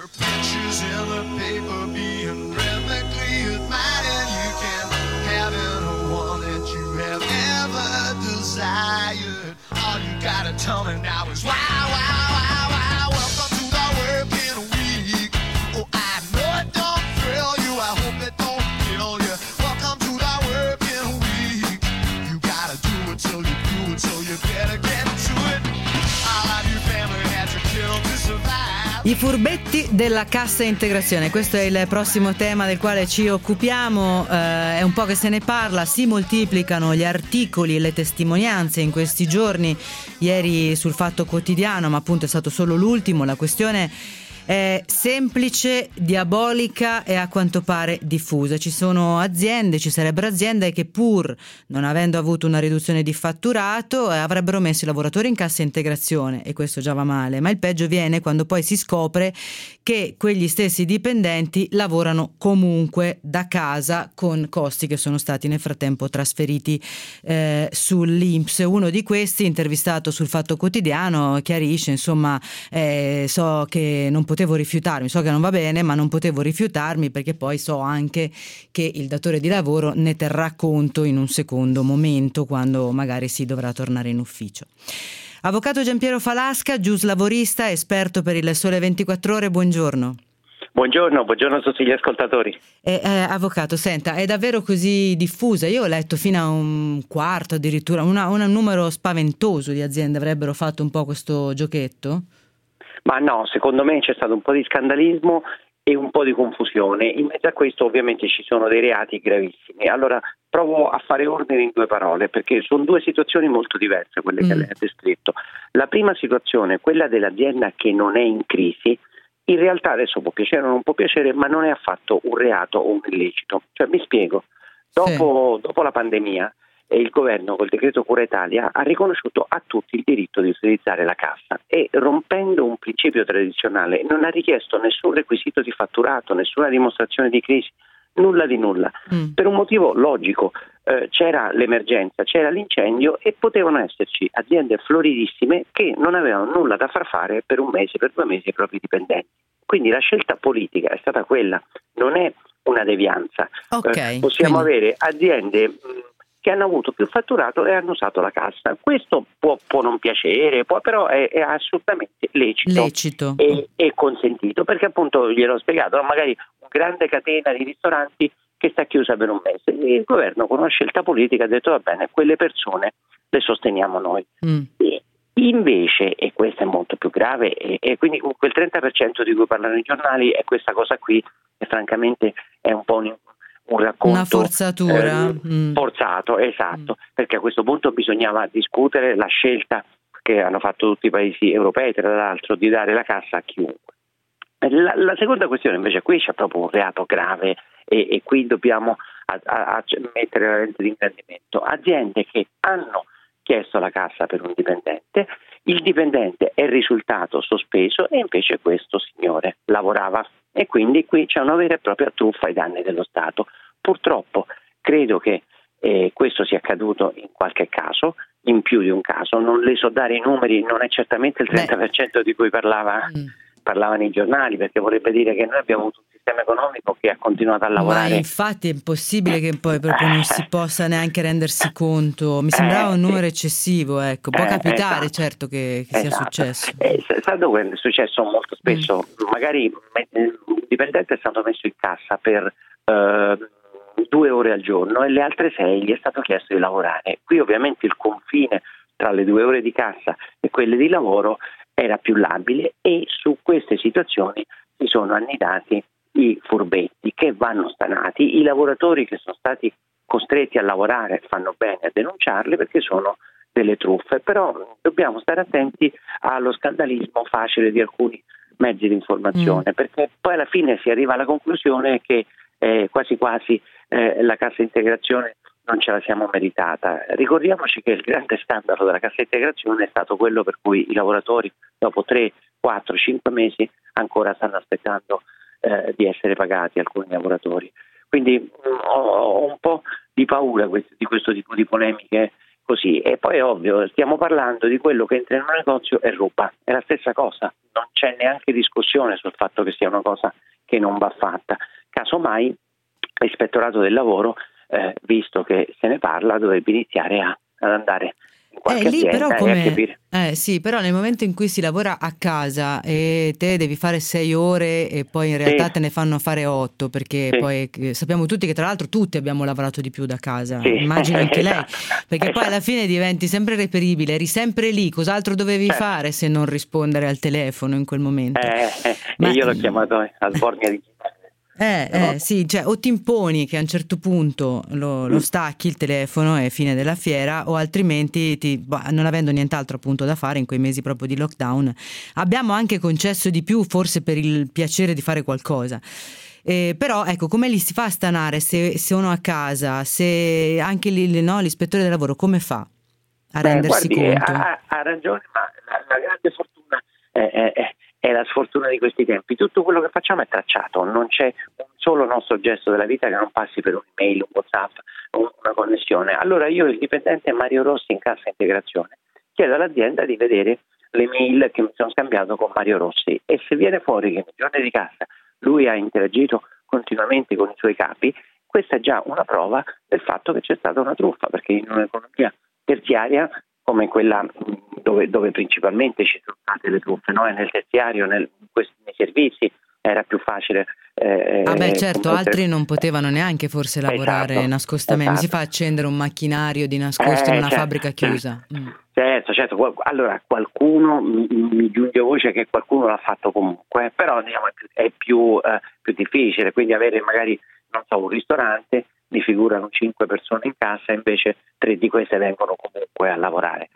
All you gotta tell me now is wow, wow, wow, wow. Welcome to the working week. Oh, I know it don't thrill you. I hope it don't kill you. Welcome to the working week. You gotta do it till you do it, so you better get to it. All of your family had to kill to survive. I furbetti della cassa integrazione, questo è il prossimo tema del quale ci occupiamo, eh, è un po' che se ne parla, si moltiplicano gli articoli e le testimonianze in questi giorni, ieri sul Fatto Quotidiano, ma appunto è stato solo l'ultimo, la questione è semplice, diabolica e a quanto pare diffusa. Ci sono aziende, ci sarebbero aziende che pur non avendo avuto una riduzione di fatturato eh, avrebbero messo i lavoratori in cassa integrazione e questo già va male, ma il peggio viene quando poi si scopre che quegli stessi dipendenti lavorano comunque da casa con costi che sono stati nel frattempo trasferiti eh, sull'I N P S. Uno di questi, intervistato sul Fatto Quotidiano, chiarisce, insomma, eh, so che non potete potevo rifiutarmi, so che non va bene, ma non potevo rifiutarmi perché poi so anche che il datore di lavoro ne terrà conto in un secondo momento quando magari si dovrà tornare in ufficio. Avvocato Giampiero Falasca, giuslavorista, esperto per il Sole ventiquattro Ore, buongiorno. Buongiorno, buongiorno a tutti gli ascoltatori. Eh, eh, avvocato, senta, è davvero così diffusa? Io ho letto fino a un quarto addirittura, una, un numero spaventoso di aziende avrebbero fatto un po' questo giochetto? Ma no, secondo me c'è stato un po' di scandalismo e un po' di confusione. In mezzo a questo ovviamente ci sono dei reati gravissimi. Allora provo a fare ordine in due parole, perché sono due situazioni molto diverse quelle che mm. lei ha descritto. La prima situazione, quella dell'azienda che non è in crisi, in realtà adesso può piacere o non può piacere, ma non è affatto un reato o un illecito. Cioè, mi spiego, dopo, sì. dopo la pandemia eh, il governo col decreto Cura Italia ha riconosciuto a tutti il diritto di utilizzare la cassa e, rompendo un principio tradizionale, non ha richiesto nessun requisito di fatturato, nessuna dimostrazione di crisi, nulla di nulla, mm. per un motivo logico. Eh, c'era l'emergenza, c'era l'incendio e potevano esserci aziende floridissime che non avevano nulla da far fare per un mese, per due mesi ai propri dipendenti. Quindi la scelta politica è stata quella, non è una devianza. Okay, eh, possiamo quindi... avere aziende mh, che hanno avuto più fatturato e hanno usato la cassa. Questo può, può non piacere, può, però è, è assolutamente lecito, lecito. E, e consentito, perché appunto gliel'ho spiegato, magari una grande catena di ristoranti che sta chiusa per un mese. Il governo con una scelta politica ha detto va bene, quelle persone le sosteniamo noi. Mm. E invece, e questo è molto più grave, e, e quindi quel trenta per cento di cui parlano i giornali è questa cosa qui, e francamente è un po' un, un racconto una forzatura eh, mm. forzato, esatto, mm. perché a questo punto bisognava discutere la scelta che hanno fatto tutti i paesi europei, tra l'altro, di dare la cassa a chiunque. La, la seconda questione invece, qui c'è proprio un reato grave e, e qui dobbiamo a, a, a mettere la lente di ingrandimento. Aziende che hanno chiesto la cassa per un dipendente, il dipendente è risultato sospeso e invece questo signore lavorava, e quindi qui c'è una vera e propria truffa ai danni dello Stato. Purtroppo credo che eh, questo sia accaduto in qualche caso, in più di un caso, non le so dare i numeri, non è certamente il trenta per cento di cui parlava mm. parlavano i giornali, perché vorrebbe dire che noi abbiamo avuto un sistema economico che ha continuato a lavorare. Ma infatti è impossibile che poi proprio non si possa neanche rendersi conto. Mi sembrava un numero eccessivo, ecco. Può capitare, esatto. certo, che, che sia esatto. successo. Eh, Santo che è successo molto spesso, mm. magari un dipendente è stato messo in cassa per eh, due ore al giorno e le altre sei gli è stato chiesto di lavorare. Qui ovviamente il confine tra le due ore di cassa e quelle di lavoro era più labile, e su queste situazioni si sono annidati i furbetti che vanno stanati. I lavoratori che sono stati costretti a lavorare fanno bene a denunciarli, perché sono delle truffe, però dobbiamo stare attenti allo scandalismo facile di alcuni mezzi di informazione, mm. perché poi alla fine si arriva alla conclusione che eh, quasi quasi eh, la cassa integrazione non ce la siamo meritata. Ricordiamoci che il grande scandalo della cassa integrazione è stato quello per cui i lavoratori dopo tre, quattro, cinque mesi ancora stanno aspettando eh, di essere pagati, alcuni lavoratori. Quindi mh, ho, ho un po' di paura quest- di questo tipo di polemiche così. E poi è ovvio, stiamo parlando di quello che entra in un negozio e ruba, è la stessa cosa, non c'è neanche discussione sul fatto che sia una cosa che non va fatta. Casomai l'ispettorato del lavoro, Eh, visto che se ne parla, dovrebbe iniziare a, ad andare in qualche eh, lì azienda però come, e a capire. Eh sì, però nel momento in cui si lavora a casa e te devi fare sei ore e poi in realtà sì. te ne fanno fare otto, perché sì. poi eh, sappiamo tutti che tra l'altro tutti abbiamo lavorato di più da casa, sì. immagino anche esatto. lei, perché esatto. poi alla fine diventi sempre reperibile, eri sempre lì, cos'altro dovevi certo. fare se non rispondere al telefono in quel momento? Eh, eh, Ma, io l'ho chiamato eh, al Borgna di Eh, eh, sì, cioè o ti imponi che a un certo punto lo, lo stacchi il telefono e fine della fiera, o altrimenti ti, bah, non avendo nient'altro appunto da fare in quei mesi proprio di lockdown, abbiamo anche concesso di più forse per il piacere di fare qualcosa. Eh, però ecco, come li si fa a stanare se sono a casa, se anche lì, no, l'ispettore del lavoro come fa a Beh, rendersi guardi, conto? Ha, ha ragione, ma la, la grande fortuna è, è, è è la sfortuna di questi tempi. Tutto quello che facciamo è tracciato, non c'è un solo nostro gesto della vita che non passi per un'email, un WhatsApp, una connessione. Allora io, il dipendente Mario Rossi in cassa integrazione, chiedo all'azienda di vedere le mail che mi sono scambiato con Mario Rossi, e se viene fuori che nei giorni di cassa lui ha interagito continuamente con i suoi capi, questa è già una prova del fatto che c'è stata una truffa, perché in un'economia terziaria come quella dove, dove principalmente ci sono state le truffe, no? E nel terziario, nel, questi, nei servizi era più facile. Eh, ah beh certo, commettere... altri non potevano neanche forse lavorare esatto, nascostamente, esatto. Si fa accendere un macchinario di nascosto eh, in una certo, fabbrica chiusa. Certo, mm. certo, certo. Allora qualcuno, mi, mi giunge voce che qualcuno l'ha fatto comunque, però diciamo, è più, è più, eh, più difficile, quindi avere magari, non so, un ristorante, mi figurano cinque persone in cassa, invece tre di queste vengono comunque a lavorare.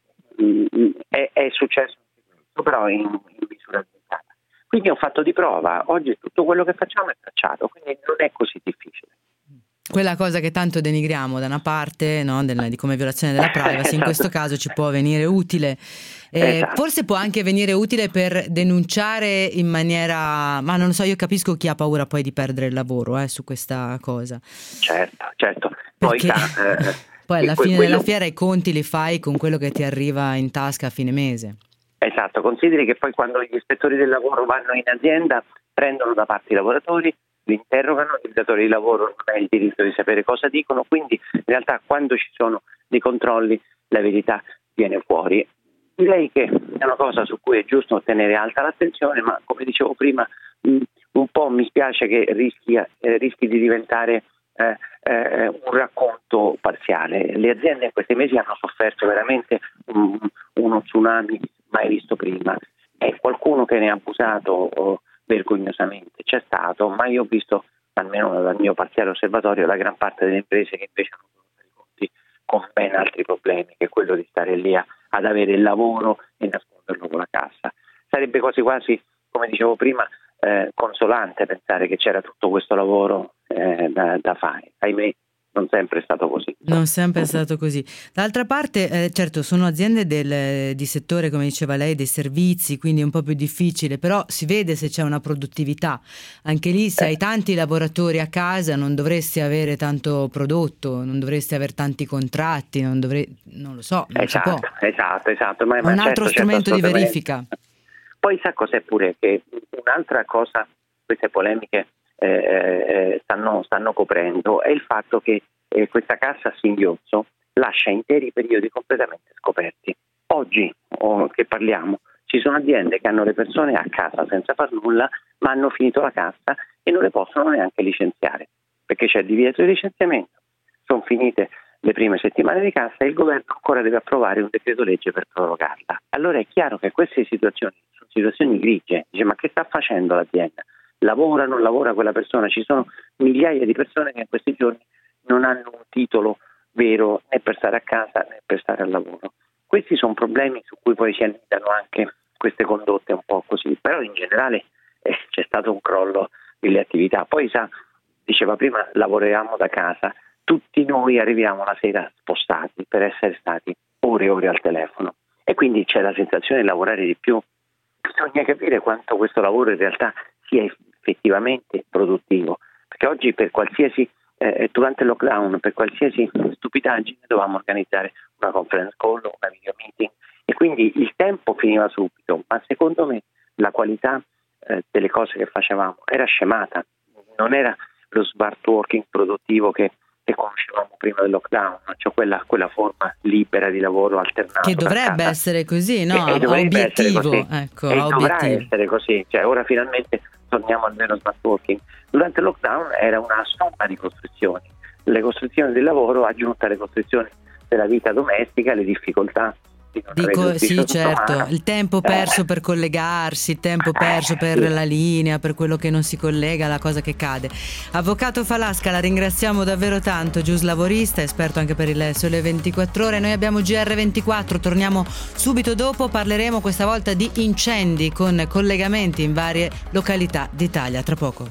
Mm, è, è successo, però in, in misura limitata. Quindi è un fatto di prova, oggi tutto quello che facciamo è tracciato, quindi non è così difficile. Quella cosa che tanto denigriamo da una parte, no, del, di come violazione della privacy, esatto. In questo caso ci può venire utile. Eh, esatto. Forse può anche venire utile per denunciare in maniera, ma non lo so, io capisco chi ha paura poi di perdere il lavoro eh, su questa cosa. Certo, certo. Perché poi, eh, poi alla fine quello... della fiera i conti li fai con quello che ti arriva in tasca a fine mese. Esatto, consideri che poi quando gli ispettori del lavoro vanno in azienda prendono da parte i lavoratori, li interrogano, il datore di lavoro non ha il diritto di sapere cosa dicono, quindi in realtà quando ci sono dei controlli la verità viene fuori. Direi che è una cosa su cui è giusto tenere alta l'attenzione, ma come dicevo prima mh, un po' mi spiace che rischi, eh, rischi di diventare eh, eh, un racconto parziale. Le aziende in questi mesi hanno sofferto veramente um, uno tsunami mai visto prima, e qualcuno che ne ha abusato oh, vergognosamente c'è stato, ma io ho visto, almeno dal mio parziale osservatorio, la gran parte delle imprese che invece hanno dovuto fare i conti con ben altri problemi, che è quello di stare lì a, ad avere il lavoro e nasconderlo con la cassa. Sarebbe quasi quasi, come dicevo prima, eh, consolante pensare che c'era tutto questo lavoro eh, da, da fare. Ahimè, non sempre è stato così. Non sempre è stato così. D'altra parte, eh, certo, sono aziende del, di settore, come diceva lei, dei servizi, quindi è un po' più difficile, però si vede se c'è una produttività. Anche lì, se eh. hai tanti lavoratori a casa, non dovresti avere tanto prodotto, non dovresti avere tanti contratti, non dovrei, non lo so, non esatto, si può. Esatto, esatto. Ma, ma un certo, altro strumento certo, di verifica. Poi sa cos'è pure? Che un'altra cosa, queste polemiche eh, eh, stanno, stanno coprendo, è il fatto che eh, questa cassa a singhiozzo lascia interi periodi completamente scoperti. Oggi oh, che parliamo, ci sono aziende che hanno le persone a casa senza far nulla, ma hanno finito la cassa e non le possono neanche licenziare, perché c'è il divieto di licenziamento. Sono finite le prime settimane di cassa e il governo ancora deve approvare un decreto legge per prorogarla. Allora è chiaro che queste situazioni sono situazioni grigie. Dice, ma che sta facendo l'azienda? Lavora, non lavora quella persona? Ci sono migliaia di persone che in questi giorni non hanno un titolo vero né per stare a casa né per stare al lavoro. Questi sono problemi su cui poi si annidano anche queste condotte un po' così, però in generale eh, c'è stato un crollo delle attività. Poi sa, diceva prima, lavoriamo da casa, tutti noi arriviamo la sera spostati per essere stati ore e ore al telefono e quindi c'è la sensazione di lavorare di più. Bisogna capire quanto questo lavoro in realtà sia effettivamente produttivo, perché oggi per qualsiasi eh, durante il lockdown per qualsiasi stupidaggine dovevamo organizzare una conference call, una video meeting e quindi il tempo finiva subito, ma secondo me la qualità eh, delle cose che facevamo era scemata, non era lo smart working produttivo che che conoscevamo prima del lockdown, cioè quella, quella forma libera di lavoro alternato. Che dovrebbe essere così, no? E, e dovrebbe obiettivo, essere così. Ecco, e dovrà obiettivo. essere così, cioè ora finalmente torniamo al vero smart working. Durante il lockdown era una somma di costrizioni, le costrizioni del lavoro aggiunte alle costrizioni della vita domestica, le difficoltà. Dico, sì, certo, il tempo perso eh. per collegarsi, il tempo perso eh, per sì. la linea, per quello che non si collega, la cosa che cade. Avvocato Falasca, la ringraziamo davvero tanto, giuslavorista, esperto anche per il Sole ventiquattro Ore. Noi abbiamo G R ventiquattro, torniamo subito dopo, parleremo questa volta di incendi con collegamenti in varie località d'Italia. Tra poco.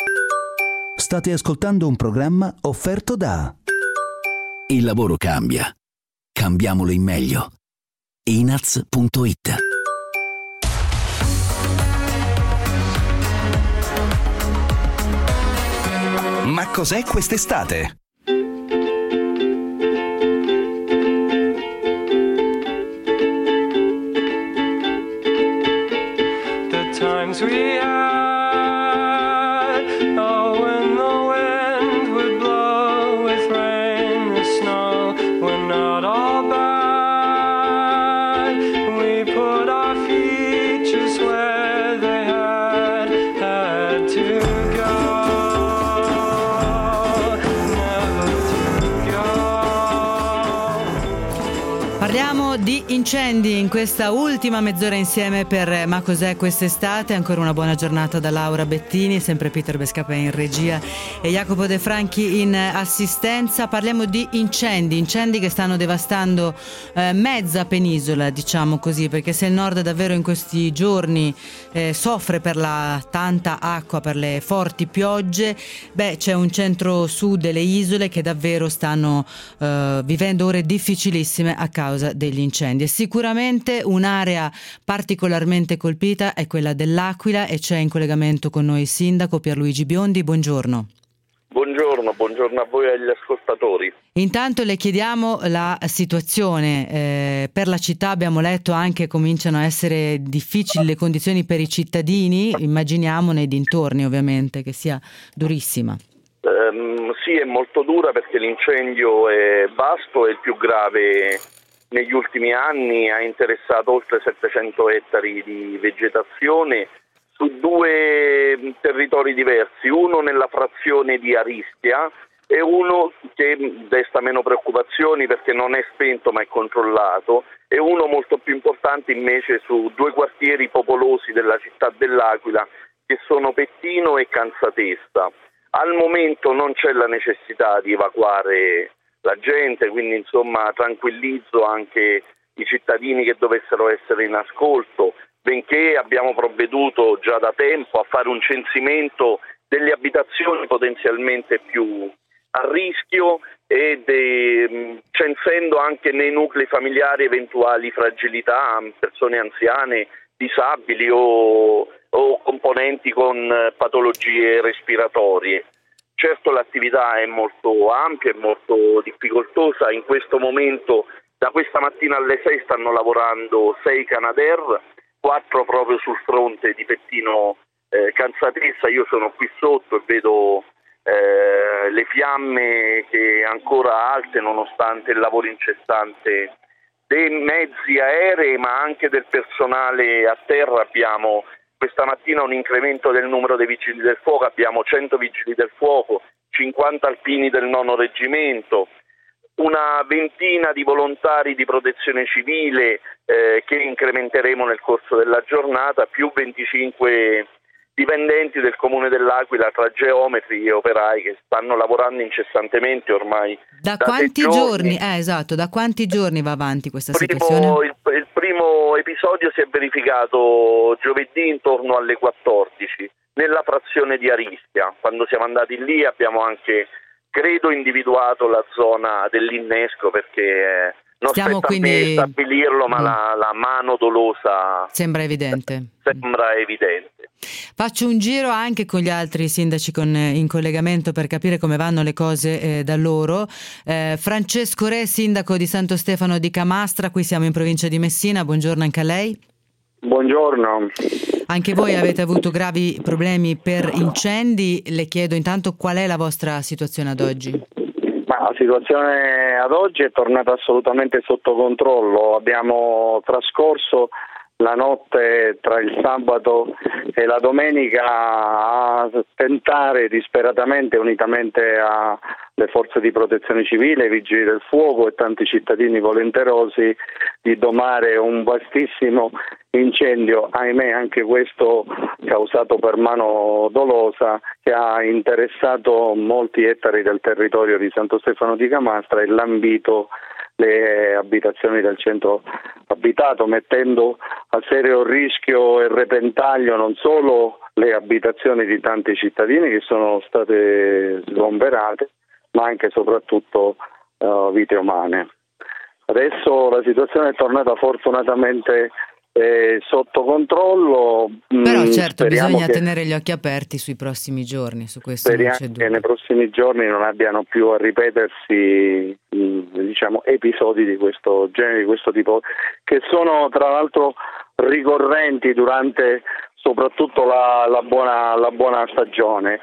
State ascoltando un programma offerto da Il lavoro cambia. Cambiamolo in meglio. I N A Z punto I T. Ma Ma cos'è quest'estate? Parliamo di incendi in questa ultima mezz'ora insieme per Ma cos'è quest'estate? Ancora una buona giornata da Laura Bettini, sempre Peter Bescapè in regia e Jacopo De Franchi in assistenza. Parliamo di incendi, incendi che stanno devastando eh, mezza penisola, diciamo così, perché se il nord davvero in questi giorni eh, soffre per la tanta acqua, per le forti piogge, beh, c'è un centro-sud delle isole che davvero stanno eh, vivendo ore difficilissime a causa degli incendi. E sicuramente un'area particolarmente colpita è quella dell'Aquila e c'è in collegamento con noi il sindaco Pierluigi Biondi. Buongiorno. Buongiorno, buongiorno a voi e agli ascoltatori. Intanto le chiediamo la situazione eh, per la città. Abbiamo letto anche cominciano a essere difficili le condizioni per i cittadini, immaginiamo nei dintorni ovviamente che sia durissima. Um, sì, è molto dura perché l'incendio è vasto e il più grave negli ultimi anni, ha interessato oltre settecento ettari di vegetazione su due territori diversi, uno nella frazione di Aristia e uno che desta meno preoccupazioni perché non è spento ma è controllato, e uno molto più importante invece su due quartieri popolosi della città dell'Aquila che sono Pettino e Cansatesta. Al momento non c'è la necessità di evacuare la gente, quindi insomma tranquillizzo anche i cittadini che dovessero essere in ascolto, benché abbiamo provveduto già da tempo a fare un censimento delle abitazioni potenzialmente più a rischio e de, censendo anche nei nuclei familiari eventuali fragilità, persone anziane, disabili o, o componenti con patologie respiratorie. Certo l'attività è molto ampia e molto difficoltosa, in questo momento da questa mattina alle sei stanno lavorando sei Canadair, quattro proprio sul fronte di Pettino eh, Cansatessa. Io sono qui sotto e vedo eh, le fiamme che ancora alte nonostante il lavoro incessante dei mezzi aerei ma anche del personale a terra. Abbiamo questa mattina un incremento del numero dei vigili del fuoco, abbiamo cento vigili del fuoco, cinquanta alpini del nono reggimento, una ventina di volontari di protezione civile eh, che incrementeremo nel corso della giornata, più venticinque dipendenti del comune dell'Aquila tra geometri e operai che stanno lavorando incessantemente ormai. Da, da quanti giorni? giorni? Eh, esatto, da quanti giorni va avanti questa Primo, situazione? Il, il primo episodio si è verificato giovedì intorno alle quattordici nella frazione di Aristia. Quando siamo andati lì abbiamo anche, credo, individuato la zona dell'innesco perché eh, non Stiamo spetta quindi... a me stabilirlo, ma mm. la, la mano dolosa sembra evidente. Sembra evidente. Faccio un giro anche con gli altri sindaci con, in collegamento per capire come vanno le cose eh, da loro. Eh, Francesco Re, sindaco di Santo Stefano di Camastra, qui siamo in provincia di Messina, buongiorno anche a lei. Buongiorno. Anche voi avete avuto gravi problemi per incendi, le chiedo intanto qual è la vostra situazione ad oggi? Ma la situazione ad oggi è tornata assolutamente sotto controllo, abbiamo trascorso la notte tra il sabato e la domenica a tentare disperatamente, unitamente alle forze di protezione civile, ai vigili del fuoco e tanti cittadini volenterosi, di domare un vastissimo incendio, ahimè anche questo causato per mano dolosa, che ha interessato molti ettari del territorio di Santo Stefano di Camastra e lambito le abitazioni del centro abitato, mettendo a serio rischio e repentaglio non solo le abitazioni di tanti cittadini che sono state sgomberate, ma anche e soprattutto uh, vite umane. Adesso la situazione è tornata fortunatamente eh, sotto controllo. Però certo bisogna che... tenere gli occhi aperti sui prossimi giorni, su questo. Speriamo che nei prossimi giorni non abbiano più a ripetersi diciamo episodi di questo genere, di questo tipo, che sono tra l'altro ricorrenti durante soprattutto la, la, buona, la buona stagione,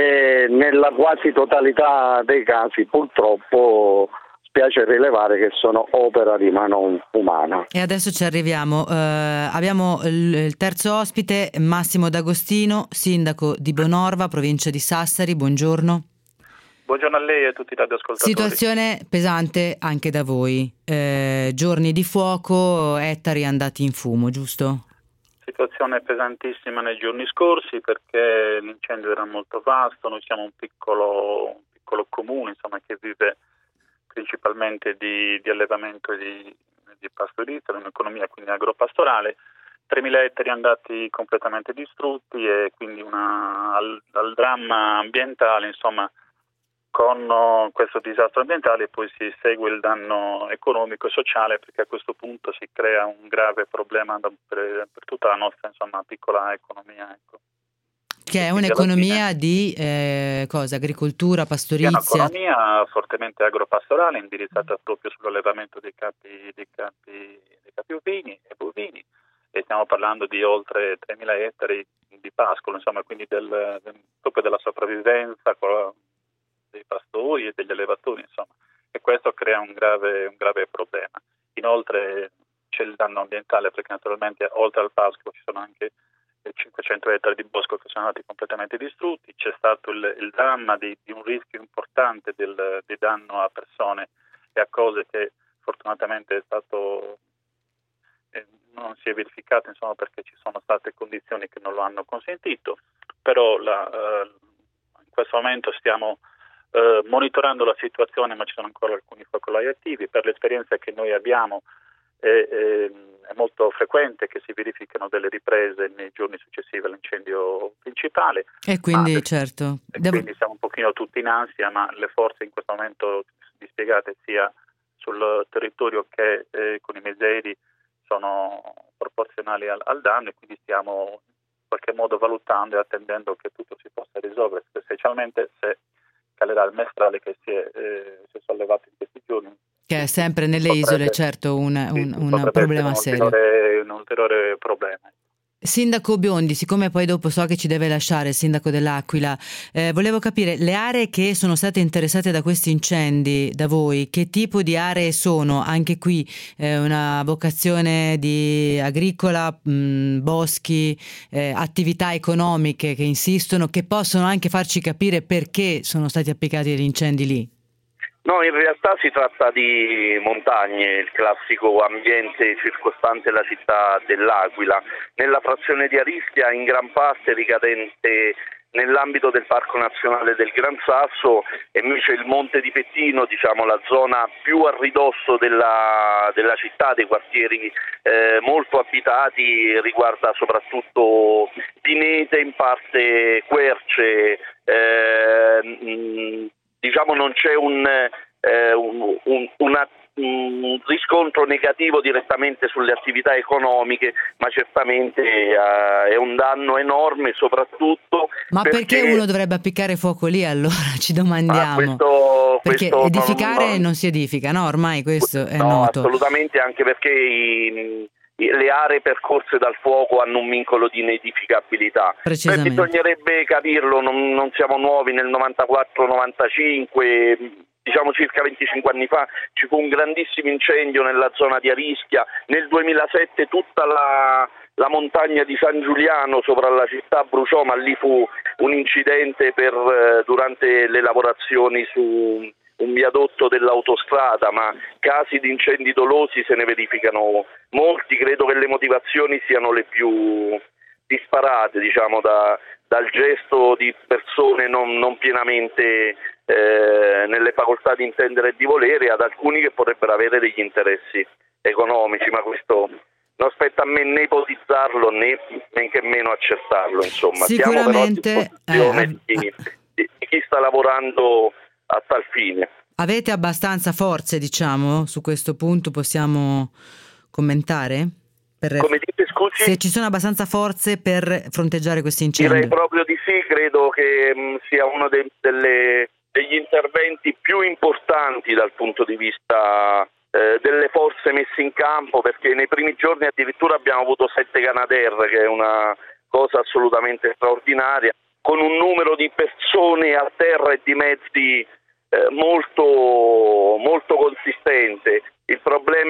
e nella quasi totalità dei casi purtroppo spiace rilevare che sono opera di mano umana. E adesso ci arriviamo, uh, abbiamo il, il terzo ospite, Massimo D'Agostino, sindaco di Bonorva, provincia di Sassari, buongiorno. buongiorno a lei e a tutti i radioascoltatori. Situazione pesante anche da voi, eh, giorni di fuoco, ettari andati in fumo, giusto? Situazione pesantissima nei giorni scorsi perché l'incendio era molto vasto, noi siamo un piccolo, un piccolo comune insomma, che vive principalmente di, di allevamento e di, di pastorizia, un'economia quindi agropastorale. tremila ettari andati completamente distrutti e quindi una, al, al dramma ambientale, insomma, con uh, questo disastro ambientale poi si segue il danno economico e sociale perché a questo punto si crea un grave problema da, per, per tutta la nostra insomma, piccola economia. Ecco. Che è un'economia di eh, cosa? Agricoltura, pastorizia? È un'economia fortemente agropastorale indirizzata proprio sull'allevamento dei capi, dei capi, dei capi ovini e bovini. E stiamo parlando di oltre tremila ettari di pascolo, insomma, quindi del, del, proprio della sopravvivenza dei pastori e degli allevatori, insomma, e questo crea un grave, un grave problema. Inoltre c'è il danno ambientale perché naturalmente oltre al pascolo ci sono anche cinquecento ettari di bosco che sono andati completamente distrutti, c'è stato il, il dramma di, di un rischio importante del, di danno a persone e a cose che fortunatamente è stato eh, non si è verificato insomma perché ci sono state condizioni che non lo hanno consentito, però la, eh, in questo momento stiamo eh, monitorando la situazione ma ci sono ancora alcuni focolai attivi. Per l'esperienza che noi abbiamo è, è, è molto frequente che si verificano delle riprese nei giorni successivi all'incendio principale e quindi ma, certo e Devo... quindi siamo un pochino tutti in ansia, ma le forze in questo momento dispiegate sia sul territorio che eh, con i mezzi aerei sono proporzionali al, al danno e quindi stiamo in qualche modo valutando e attendendo che tutto si possa risolvere, specialmente se calerà il mestrale che si è, eh, si è sollevato in questi giorni. Che è sempre nelle potrebbe, isole, certo, un, un, sì, un problema un serio. ulteriore, un ulteriore problema. Sindaco Biondi, siccome poi dopo so che ci deve lasciare il sindaco dell'Aquila, eh, volevo capire le aree che sono state interessate da questi incendi da voi, che tipo di aree sono? Anche qui eh, una vocazione di agricola, mh, boschi, eh, attività economiche che insistono, che possono anche farci capire perché sono stati applicati gli incendi lì? No, in realtà si tratta di montagne, il classico ambiente circostante la città dell'Aquila. Nella frazione di Arischia, in gran parte ricadente nell'ambito del Parco Nazionale del Gran Sasso, e invece il Monte di Pettino, diciamo la zona più a ridosso della, della città, dei quartieri eh, molto abitati, riguarda soprattutto Pinete, in parte Querce, eh, mh, diciamo non c'è un, eh, un, un, una, un riscontro negativo direttamente sulle attività economiche, ma certamente eh, è un danno enorme soprattutto. Ma perché, perché uno dovrebbe appiccare fuoco lì allora? Ci domandiamo. Ah, questo, perché questo edificare non, non, non si edifica, no? Ormai questo è no, noto. Assolutamente, anche perché i, le aree percorse dal fuoco hanno un vincolo di inedificabilità. Beh, bisognerebbe capirlo, non, non siamo nuovi, nel novantaquattro novantacinque, diciamo circa venticinque anni fa, ci fu un grandissimo incendio nella zona di Arischia, nel duemilasette tutta la, la montagna di San Giuliano sopra la città bruciò, ma lì fu un incidente per, durante le lavorazioni su un viadotto dell'autostrada, ma casi di incendi dolosi se ne verificano molti. Credo che le motivazioni siano le più disparate, diciamo, da, dal gesto di persone non, non pienamente eh, nelle facoltà di intendere e di volere, ad alcuni che potrebbero avere degli interessi economici, ma questo non spetta a me né ipotizzarlo né men che meno accertarlo, insomma. Sicuramente siamo però a disposizione eh, di, di, di chi sta lavorando a tal fine. Avete abbastanza forze, diciamo, su questo punto possiamo commentare? Per... Come dite, scusi? Se ci sono abbastanza forze per fronteggiare questi incendi? Direi proprio di sì, credo che mh, sia uno de- delle, degli interventi più importanti dal punto di vista eh, delle forze messe in campo, perché nei primi giorni addirittura abbiamo avuto sette Canadair, che è una cosa assolutamente straordinaria, con un numero di persone a terra e di mezzi eh, molto, molto consistente. Il problema è che si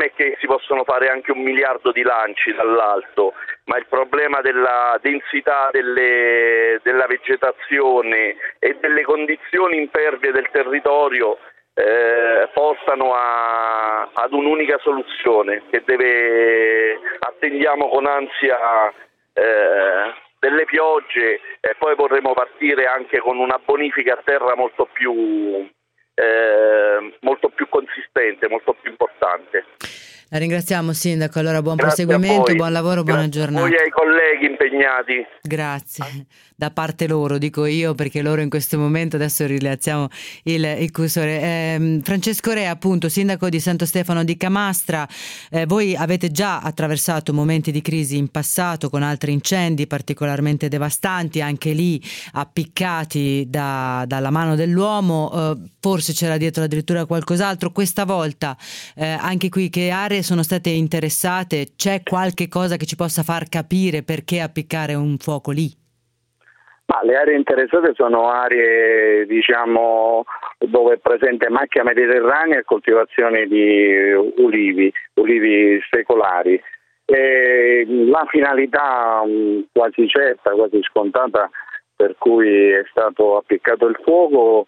possono fare anche un miliardo di lanci dall'alto, ma il problema della densità delle, della vegetazione e delle condizioni impervie del territorio eh, portano a, ad un'unica soluzione che deve, attendiamo con ansia eh, delle piogge, e poi vorremmo partire anche con una bonifica a terra molto più Eh, molto più consistente, molto più importante. La ringraziamo Sindaco, allora buon Grazie proseguimento, buon lavoro, buona Grazie giornata. a voi e ai colleghi impegnati. Grazie, da parte loro dico io, perché loro in questo momento, adesso rilazziamo il, il cursore. Eh, Francesco Rea, appunto, sindaco di Santo Stefano di Camastra, eh, voi avete già attraversato momenti di crisi in passato con altri incendi particolarmente devastanti, anche lì appiccati da, dalla mano dell'uomo, eh, forse c'era dietro addirittura qualcos'altro. Questa volta eh, anche qui che aree sono state interessate? C'è qualche cosa che ci possa far capire perché appiccare un fuoco lì? Ma le aree interessate sono aree, diciamo, dove è presente macchia mediterranea e coltivazione di ulivi, ulivi secolari. E la finalità quasi certa, quasi scontata per cui è stato appiccato il fuoco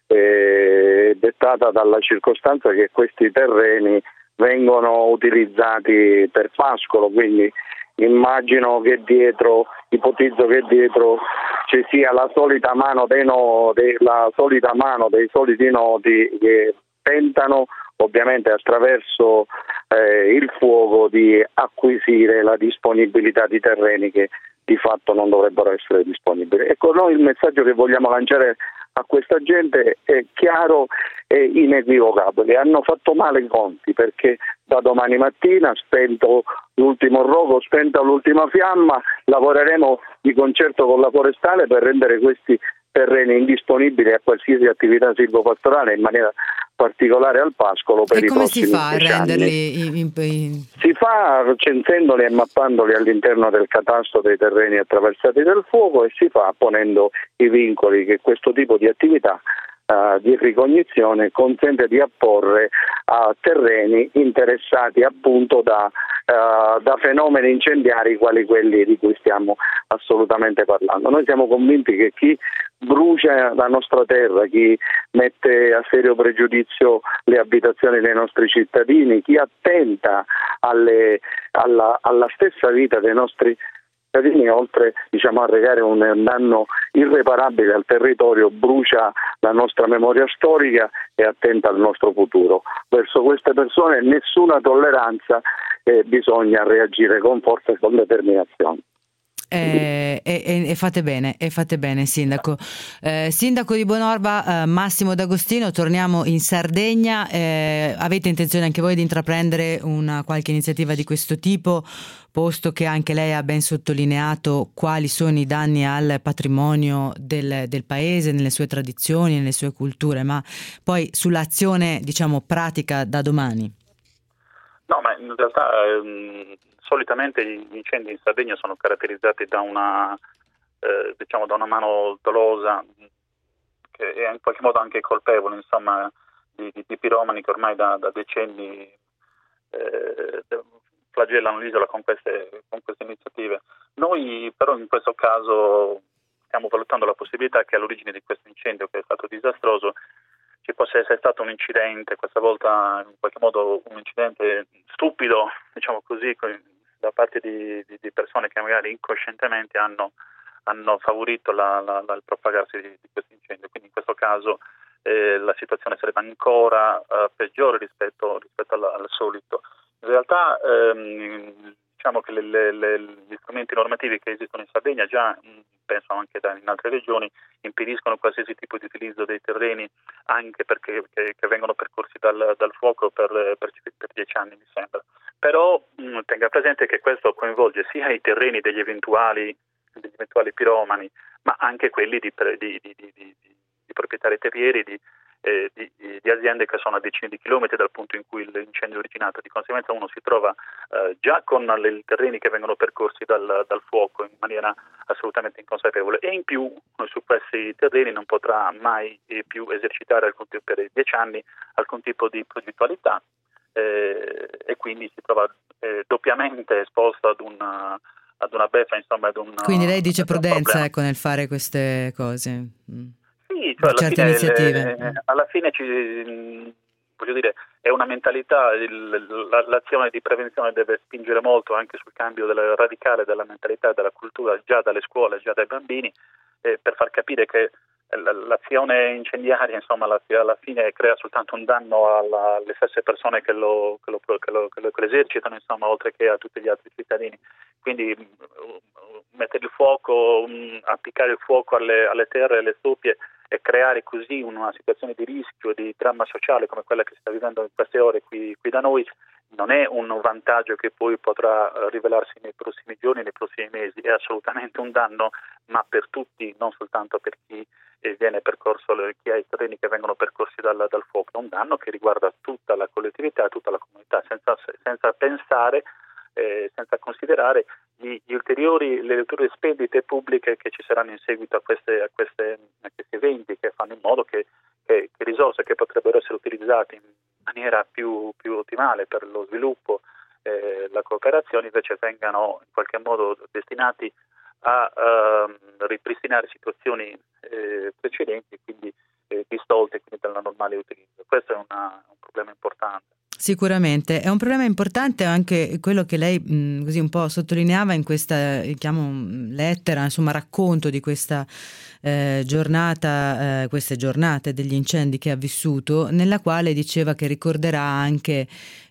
è dettata dalla circostanza che questi terreni vengono utilizzati per pascolo, quindi immagino che dietro, ipotizzo che dietro ci sia la solita mano dei nodi, la solita mano dei soliti nodi che tentano ovviamente attraverso eh, il fuoco di acquisire la disponibilità di terreni che di fatto non dovrebbero essere disponibili. Ecco, noi il messaggio che vogliamo lanciare a questa gente è chiaro e inequivocabile. Hanno fatto male i conti, perché da domani mattina, spento l'ultimo rogo, spenta l'ultima fiamma, lavoreremo di concerto con la forestale per rendere questi terreni indisponibili a qualsiasi attività silvopastorale, in maniera particolare al pascolo per e i come si prossimi fa a dieci anni. renderli in, in, in... Si fa censendoli e mappandoli all'interno del catasto dei terreni attraversati dal fuoco, e si fa ponendo i vincoli che questo tipo di attività uh, di ricognizione consente di apporre a terreni interessati appunto da, uh, da fenomeni incendiari quali quelli di cui stiamo assolutamente parlando. Noi siamo convinti che chi brucia la nostra terra, chi mette a serio pregiudizio le abitazioni dei nostri cittadini, chi attenta alle, alla, alla stessa vita dei nostri cittadini, oltre diciamo, a recare un danno irreparabile al territorio, brucia la nostra memoria storica e attenta al nostro futuro. Verso queste persone nessuna tolleranza, e bisogna reagire con forza e con determinazione. Eh, e, e, e fate bene, e fate bene Sindaco. Eh, Sindaco di Buonorba, eh, Massimo D'Agostino, torniamo in Sardegna. Eh, avete intenzione anche voi di intraprendere una qualche iniziativa di questo tipo, posto che anche lei ha ben sottolineato quali sono i danni al patrimonio del, del paese, nelle sue tradizioni, nelle sue culture, ma poi sull'azione diciamo pratica da domani? No, ma in realtà ehm... solitamente gli incendi in Sardegna sono caratterizzati da una eh, diciamo da una mano dolosa che è in qualche modo anche colpevole, insomma, di, di, di piromani che ormai da, da decenni eh, flagellano l'isola con queste, con queste iniziative. Noi però in questo caso stiamo valutando la possibilità che all'origine di questo incendio, che è stato disastroso, ci possa essere stato un incidente, questa volta in qualche modo un incidente stupido, diciamo così, da parte di, di, di persone che magari incoscientemente hanno, hanno favorito la, la, la, il propagarsi di, di questo incendio. Quindi in questo caso eh, la situazione sarebbe ancora eh, peggiore rispetto, rispetto al, al solito. In realtà ehm, diciamo che le, le, le, gli strumenti normativi che esistono in Sardegna già, penso anche da, in altre regioni, impediscono qualsiasi tipo di utilizzo dei terreni, anche perché che, che vengono percorsi dal, dal fuoco per, per, per dieci anni, mi sembra. Però mh, tenga presente che questo coinvolge sia i terreni degli eventuali, degli eventuali piromani, ma anche quelli di, di, di, di, di, di proprietari terrieri, di, eh, di, di aziende che sono a decine di chilometri dal punto in cui l'incendio è originato. Di conseguenza uno si trova eh, già con i terreni che vengono percorsi dal, dal fuoco in maniera assolutamente inconsapevole, e in più su questi terreni non potrà mai più esercitare alcun, per dieci anni alcun tipo di progettualità, eh, e quindi si trova eh, doppiamente esposto ad una, ad una beffa, insomma, ad un Quindi lei dice prudenza, problema. ecco, nel fare queste cose. Mm. Sì, cioè alla certe fine, iniziative. le, alla fine ci, voglio dire, è una mentalità, il, la, l'azione di prevenzione deve spingere molto anche sul cambio della, radicale della mentalità e della cultura già dalle scuole, già dai bambini, eh, per far capire che l'azione incendiaria, insomma, alla, alla fine crea soltanto un danno alla, alle stesse persone che lo, che, lo, che, lo, che, lo, che lo esercitano, insomma, oltre che a tutti gli altri cittadini. Quindi uh, mettere il fuoco, um, applicare il fuoco alle, alle terre e alle stoppie e creare così una situazione di rischio e di dramma sociale come quella che si sta vivendo in queste ore qui, qui da noi, non è un vantaggio che poi potrà rivelarsi nei prossimi giorni, nei prossimi mesi, è assolutamente un danno, ma per tutti, non soltanto per chi viene percorso, chi ha i terreni che vengono percorsi dal, dal fuoco, è un danno che riguarda tutta la collettività, tutta la comunità, senza, senza pensare, eh, senza considerare gli, gli ulteriori, le ulteriori spendite pubbliche che ci saranno in seguito a, queste, a, queste, a questi eventi, che fanno in modo che, che, che risorse che potrebbero essere utilizzate in maniera più, più ottimale per lo sviluppo, eh, la cooperazione, invece vengano in qualche modo destinati a uh, ripristinare situazioni eh, precedenti, quindi eh, distolte quindi dal normale utilizzo. Questo è una, un problema importante. Sicuramente è un problema importante anche quello che lei mh, così un po' sottolineava in questa chiamo lettera, insomma racconto di questa eh, giornata, eh, queste giornate degli incendi che ha vissuto, nella quale diceva che ricorderà anche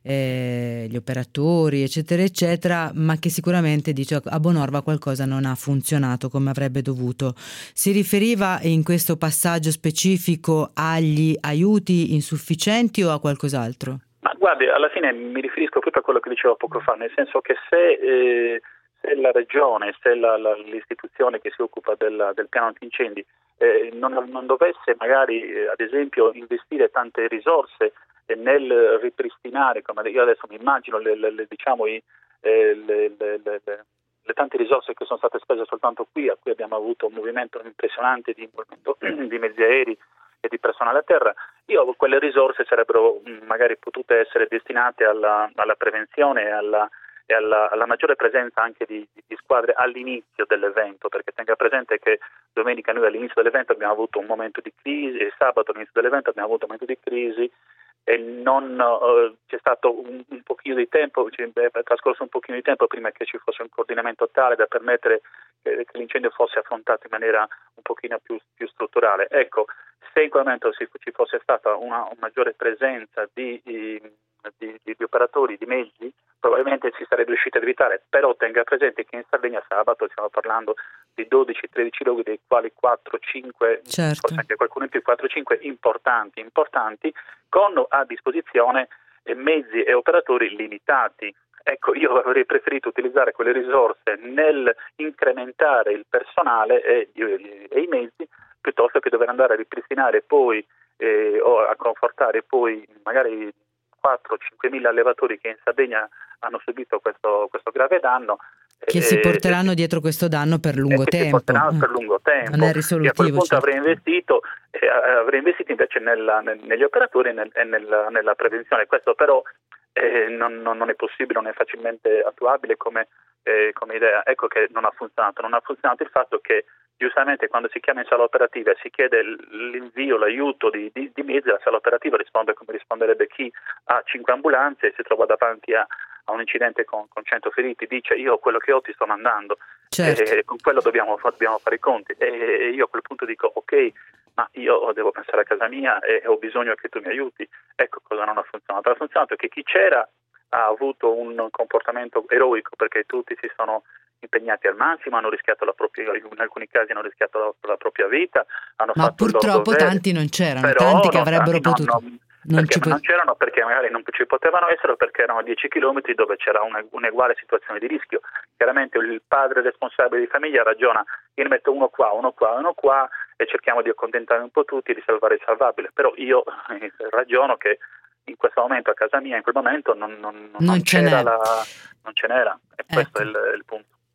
eh, gli operatori eccetera eccetera, ma che sicuramente dice a Bonorva qualcosa non ha funzionato come avrebbe dovuto. Si riferiva in questo passaggio specifico agli aiuti insufficienti o a qualcos'altro? Ma guardi, alla fine mi riferisco proprio a quello che dicevo poco fa, nel senso che se, eh, se la regione, se la, la, l'istituzione che si occupa del, del piano antincendi eh, non, non dovesse magari, eh, ad esempio, investire tante risorse eh, nel ripristinare, come io adesso mi immagino, le, le, le, diciamo, i, eh, le, le, le, le, le tante risorse che sono state spese soltanto qui, a cui abbiamo avuto un movimento impressionante di, di mezzi aerei e di personale a terra, io quelle risorse sarebbero magari potute essere destinate alla, alla prevenzione e alla, e alla, alla maggiore presenza anche di, di squadre all'inizio dell'evento, perché tenga presente che domenica noi all'inizio dell'evento abbiamo avuto un momento di crisi e sabato all'inizio dell'evento abbiamo avuto un momento di crisi e non uh, c'è stato un, un pochino di tempo, cioè, è trascorso un pochino di tempo prima che ci fosse un coordinamento tale da permettere che, che l'incendio fosse affrontato in maniera un pochino più, più strutturale. Ecco, se in quel momento si, ci fosse stata una, una maggiore presenza di, di, di, di operatori, di mezzi, probabilmente si sarebbe riusciti ad evitare, però tenga presente che in Sardegna sabato stiamo parlando di dodici tredici luoghi, dei quali quattro cinque, certo. Forse anche qualcuno in più, quattro cinque importanti, importanti, con a disposizione mezzi e operatori limitati. Ecco, io avrei preferito utilizzare quelle risorse nel incrementare il personale e, e i mezzi, piuttosto che dover andare a ripristinare poi eh, o a confortare poi magari quattro cinque mila allevatori che in Sardegna hanno subito questo, questo grave danno. Che eh, si porteranno eh, dietro questo danno per lungo che tempo. Si porteranno per lungo tempo. Non è risolutivo. E a quel punto certo. avrei investito, eh, avrei investito invece nella, nel, negli operatori e, nel, e nella, nella prevenzione. Questo però eh, non, non, non è possibile, non è facilmente attuabile come, eh, come idea. Ecco che non ha funzionato. Non ha funzionato il fatto che giustamente quando si chiama in sala operativa e si chiede l'invio, l'aiuto di, di, di mezzi, la sala operativa risponde come risponderebbe chi ha cinque ambulanze e si trova davanti a, a un incidente con, con cento feriti, dice io quello che ho ti sto mandando, certo. E con quello dobbiamo, dobbiamo fare i conti e io a quel punto dico ok, ma io devo pensare a casa mia e ho bisogno che tu mi aiuti. Ecco cosa non ha funzionato. Ha funzionato che chi c'era ha avuto un comportamento eroico perché tutti si sono impegnati al massimo, hanno rischiato la propria, in alcuni casi hanno rischiato la, la propria vita, hanno ma fatto purtroppo tanti non c'erano, però tanti che avrebbero tanti potuto. Non, non, non, perché ci non c'erano perché magari non ci potevano essere, perché erano a dieci chilometri dove c'era una, un'uguale situazione di rischio. Chiaramente il padre responsabile di famiglia ragiona, io ne metto uno qua, uno qua, uno qua e cerchiamo di accontentare un po' tutti e di salvare il salvabile, però io eh, ragiono che in questo momento a casa mia in quel momento non, non, non, non, c'era, la, non ce n'era e ecco. Questo è il, il punto.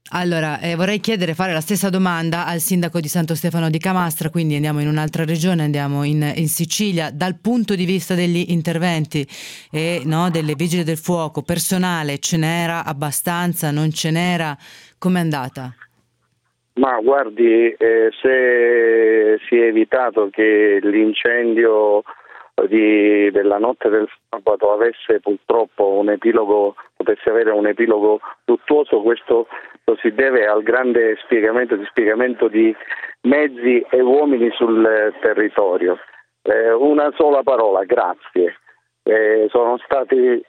Allora, eh, vorrei chiedere, fare la stessa domanda al sindaco di Santo Stefano di Camastra, quindi andiamo in un'altra regione, andiamo in, in Sicilia. Dal punto di vista degli interventi e no, delle vigili del fuoco, personale, ce n'era abbastanza, non ce n'era? Com'è andata? Ma guardi, eh, se si è evitato che l'incendio di, della notte del sabato avesse purtroppo un epilogo, potesse avere un epilogo luttuoso, questo lo si deve al grande spiegamento, dispiegamento di mezzi e uomini sul territorio. Eh, una sola parola, grazie. Eh, sono stati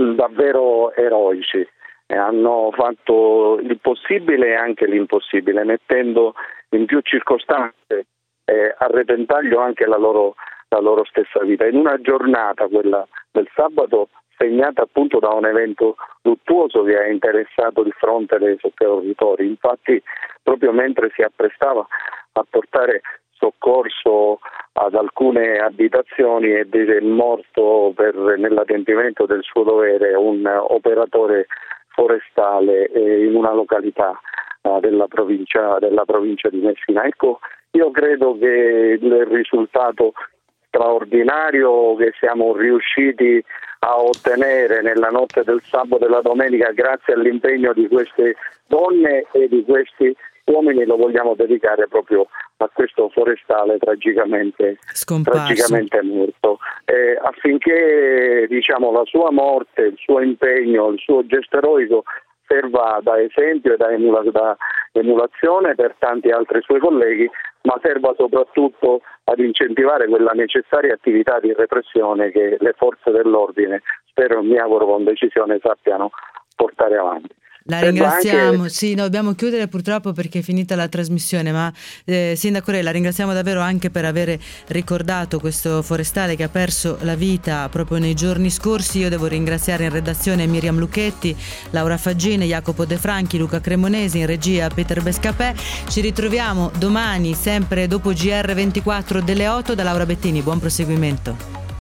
davvero eroici, eh, hanno fatto il possibile e anche l'impossibile, mettendo in più circostanze eh, a repentaglio anche la loro, la loro stessa vita. In una giornata, quella del sabato, segnata appunto da un evento luttuoso che ha interessato il fronte dei soccorritori. Infatti, proprio mentre si apprestava a portare soccorso ad alcune abitazioni, è morto per, nell'adempimento del suo dovere un operatore forestale in una località uh, della provincia, della provincia di Messina. Ecco, io credo che il risultato straordinario che siamo riusciti a ottenere nella notte del sabato e della domenica, grazie all'impegno di queste donne e di questi uomini, lo vogliamo dedicare proprio a questo forestale tragicamente, tragicamente morto, eh, affinché diciamo la sua morte, il suo impegno, il suo gesto eroico serva da esempio e da, emula- da emulazione per tanti altri suoi colleghi, ma serva soprattutto ad incentivare quella necessaria attività di repressione che le forze dell'ordine, spero e mi auguro con decisione, sappiano portare avanti. La ringraziamo, anche... sì, no, dobbiamo chiudere purtroppo perché è finita la trasmissione, ma eh, Sindaco Re, la ringraziamo davvero anche per aver ricordato questo forestale che ha perso la vita proprio nei giorni scorsi. Io devo ringraziare in redazione Miriam Lucchetti, Laura Faggine, Jacopo De Franchi, Luca Cremonesi, in regia Peter Bescapè. Ci ritroviamo domani sempre dopo G R ventiquattro delle otto da Laura Bettini. Buon proseguimento.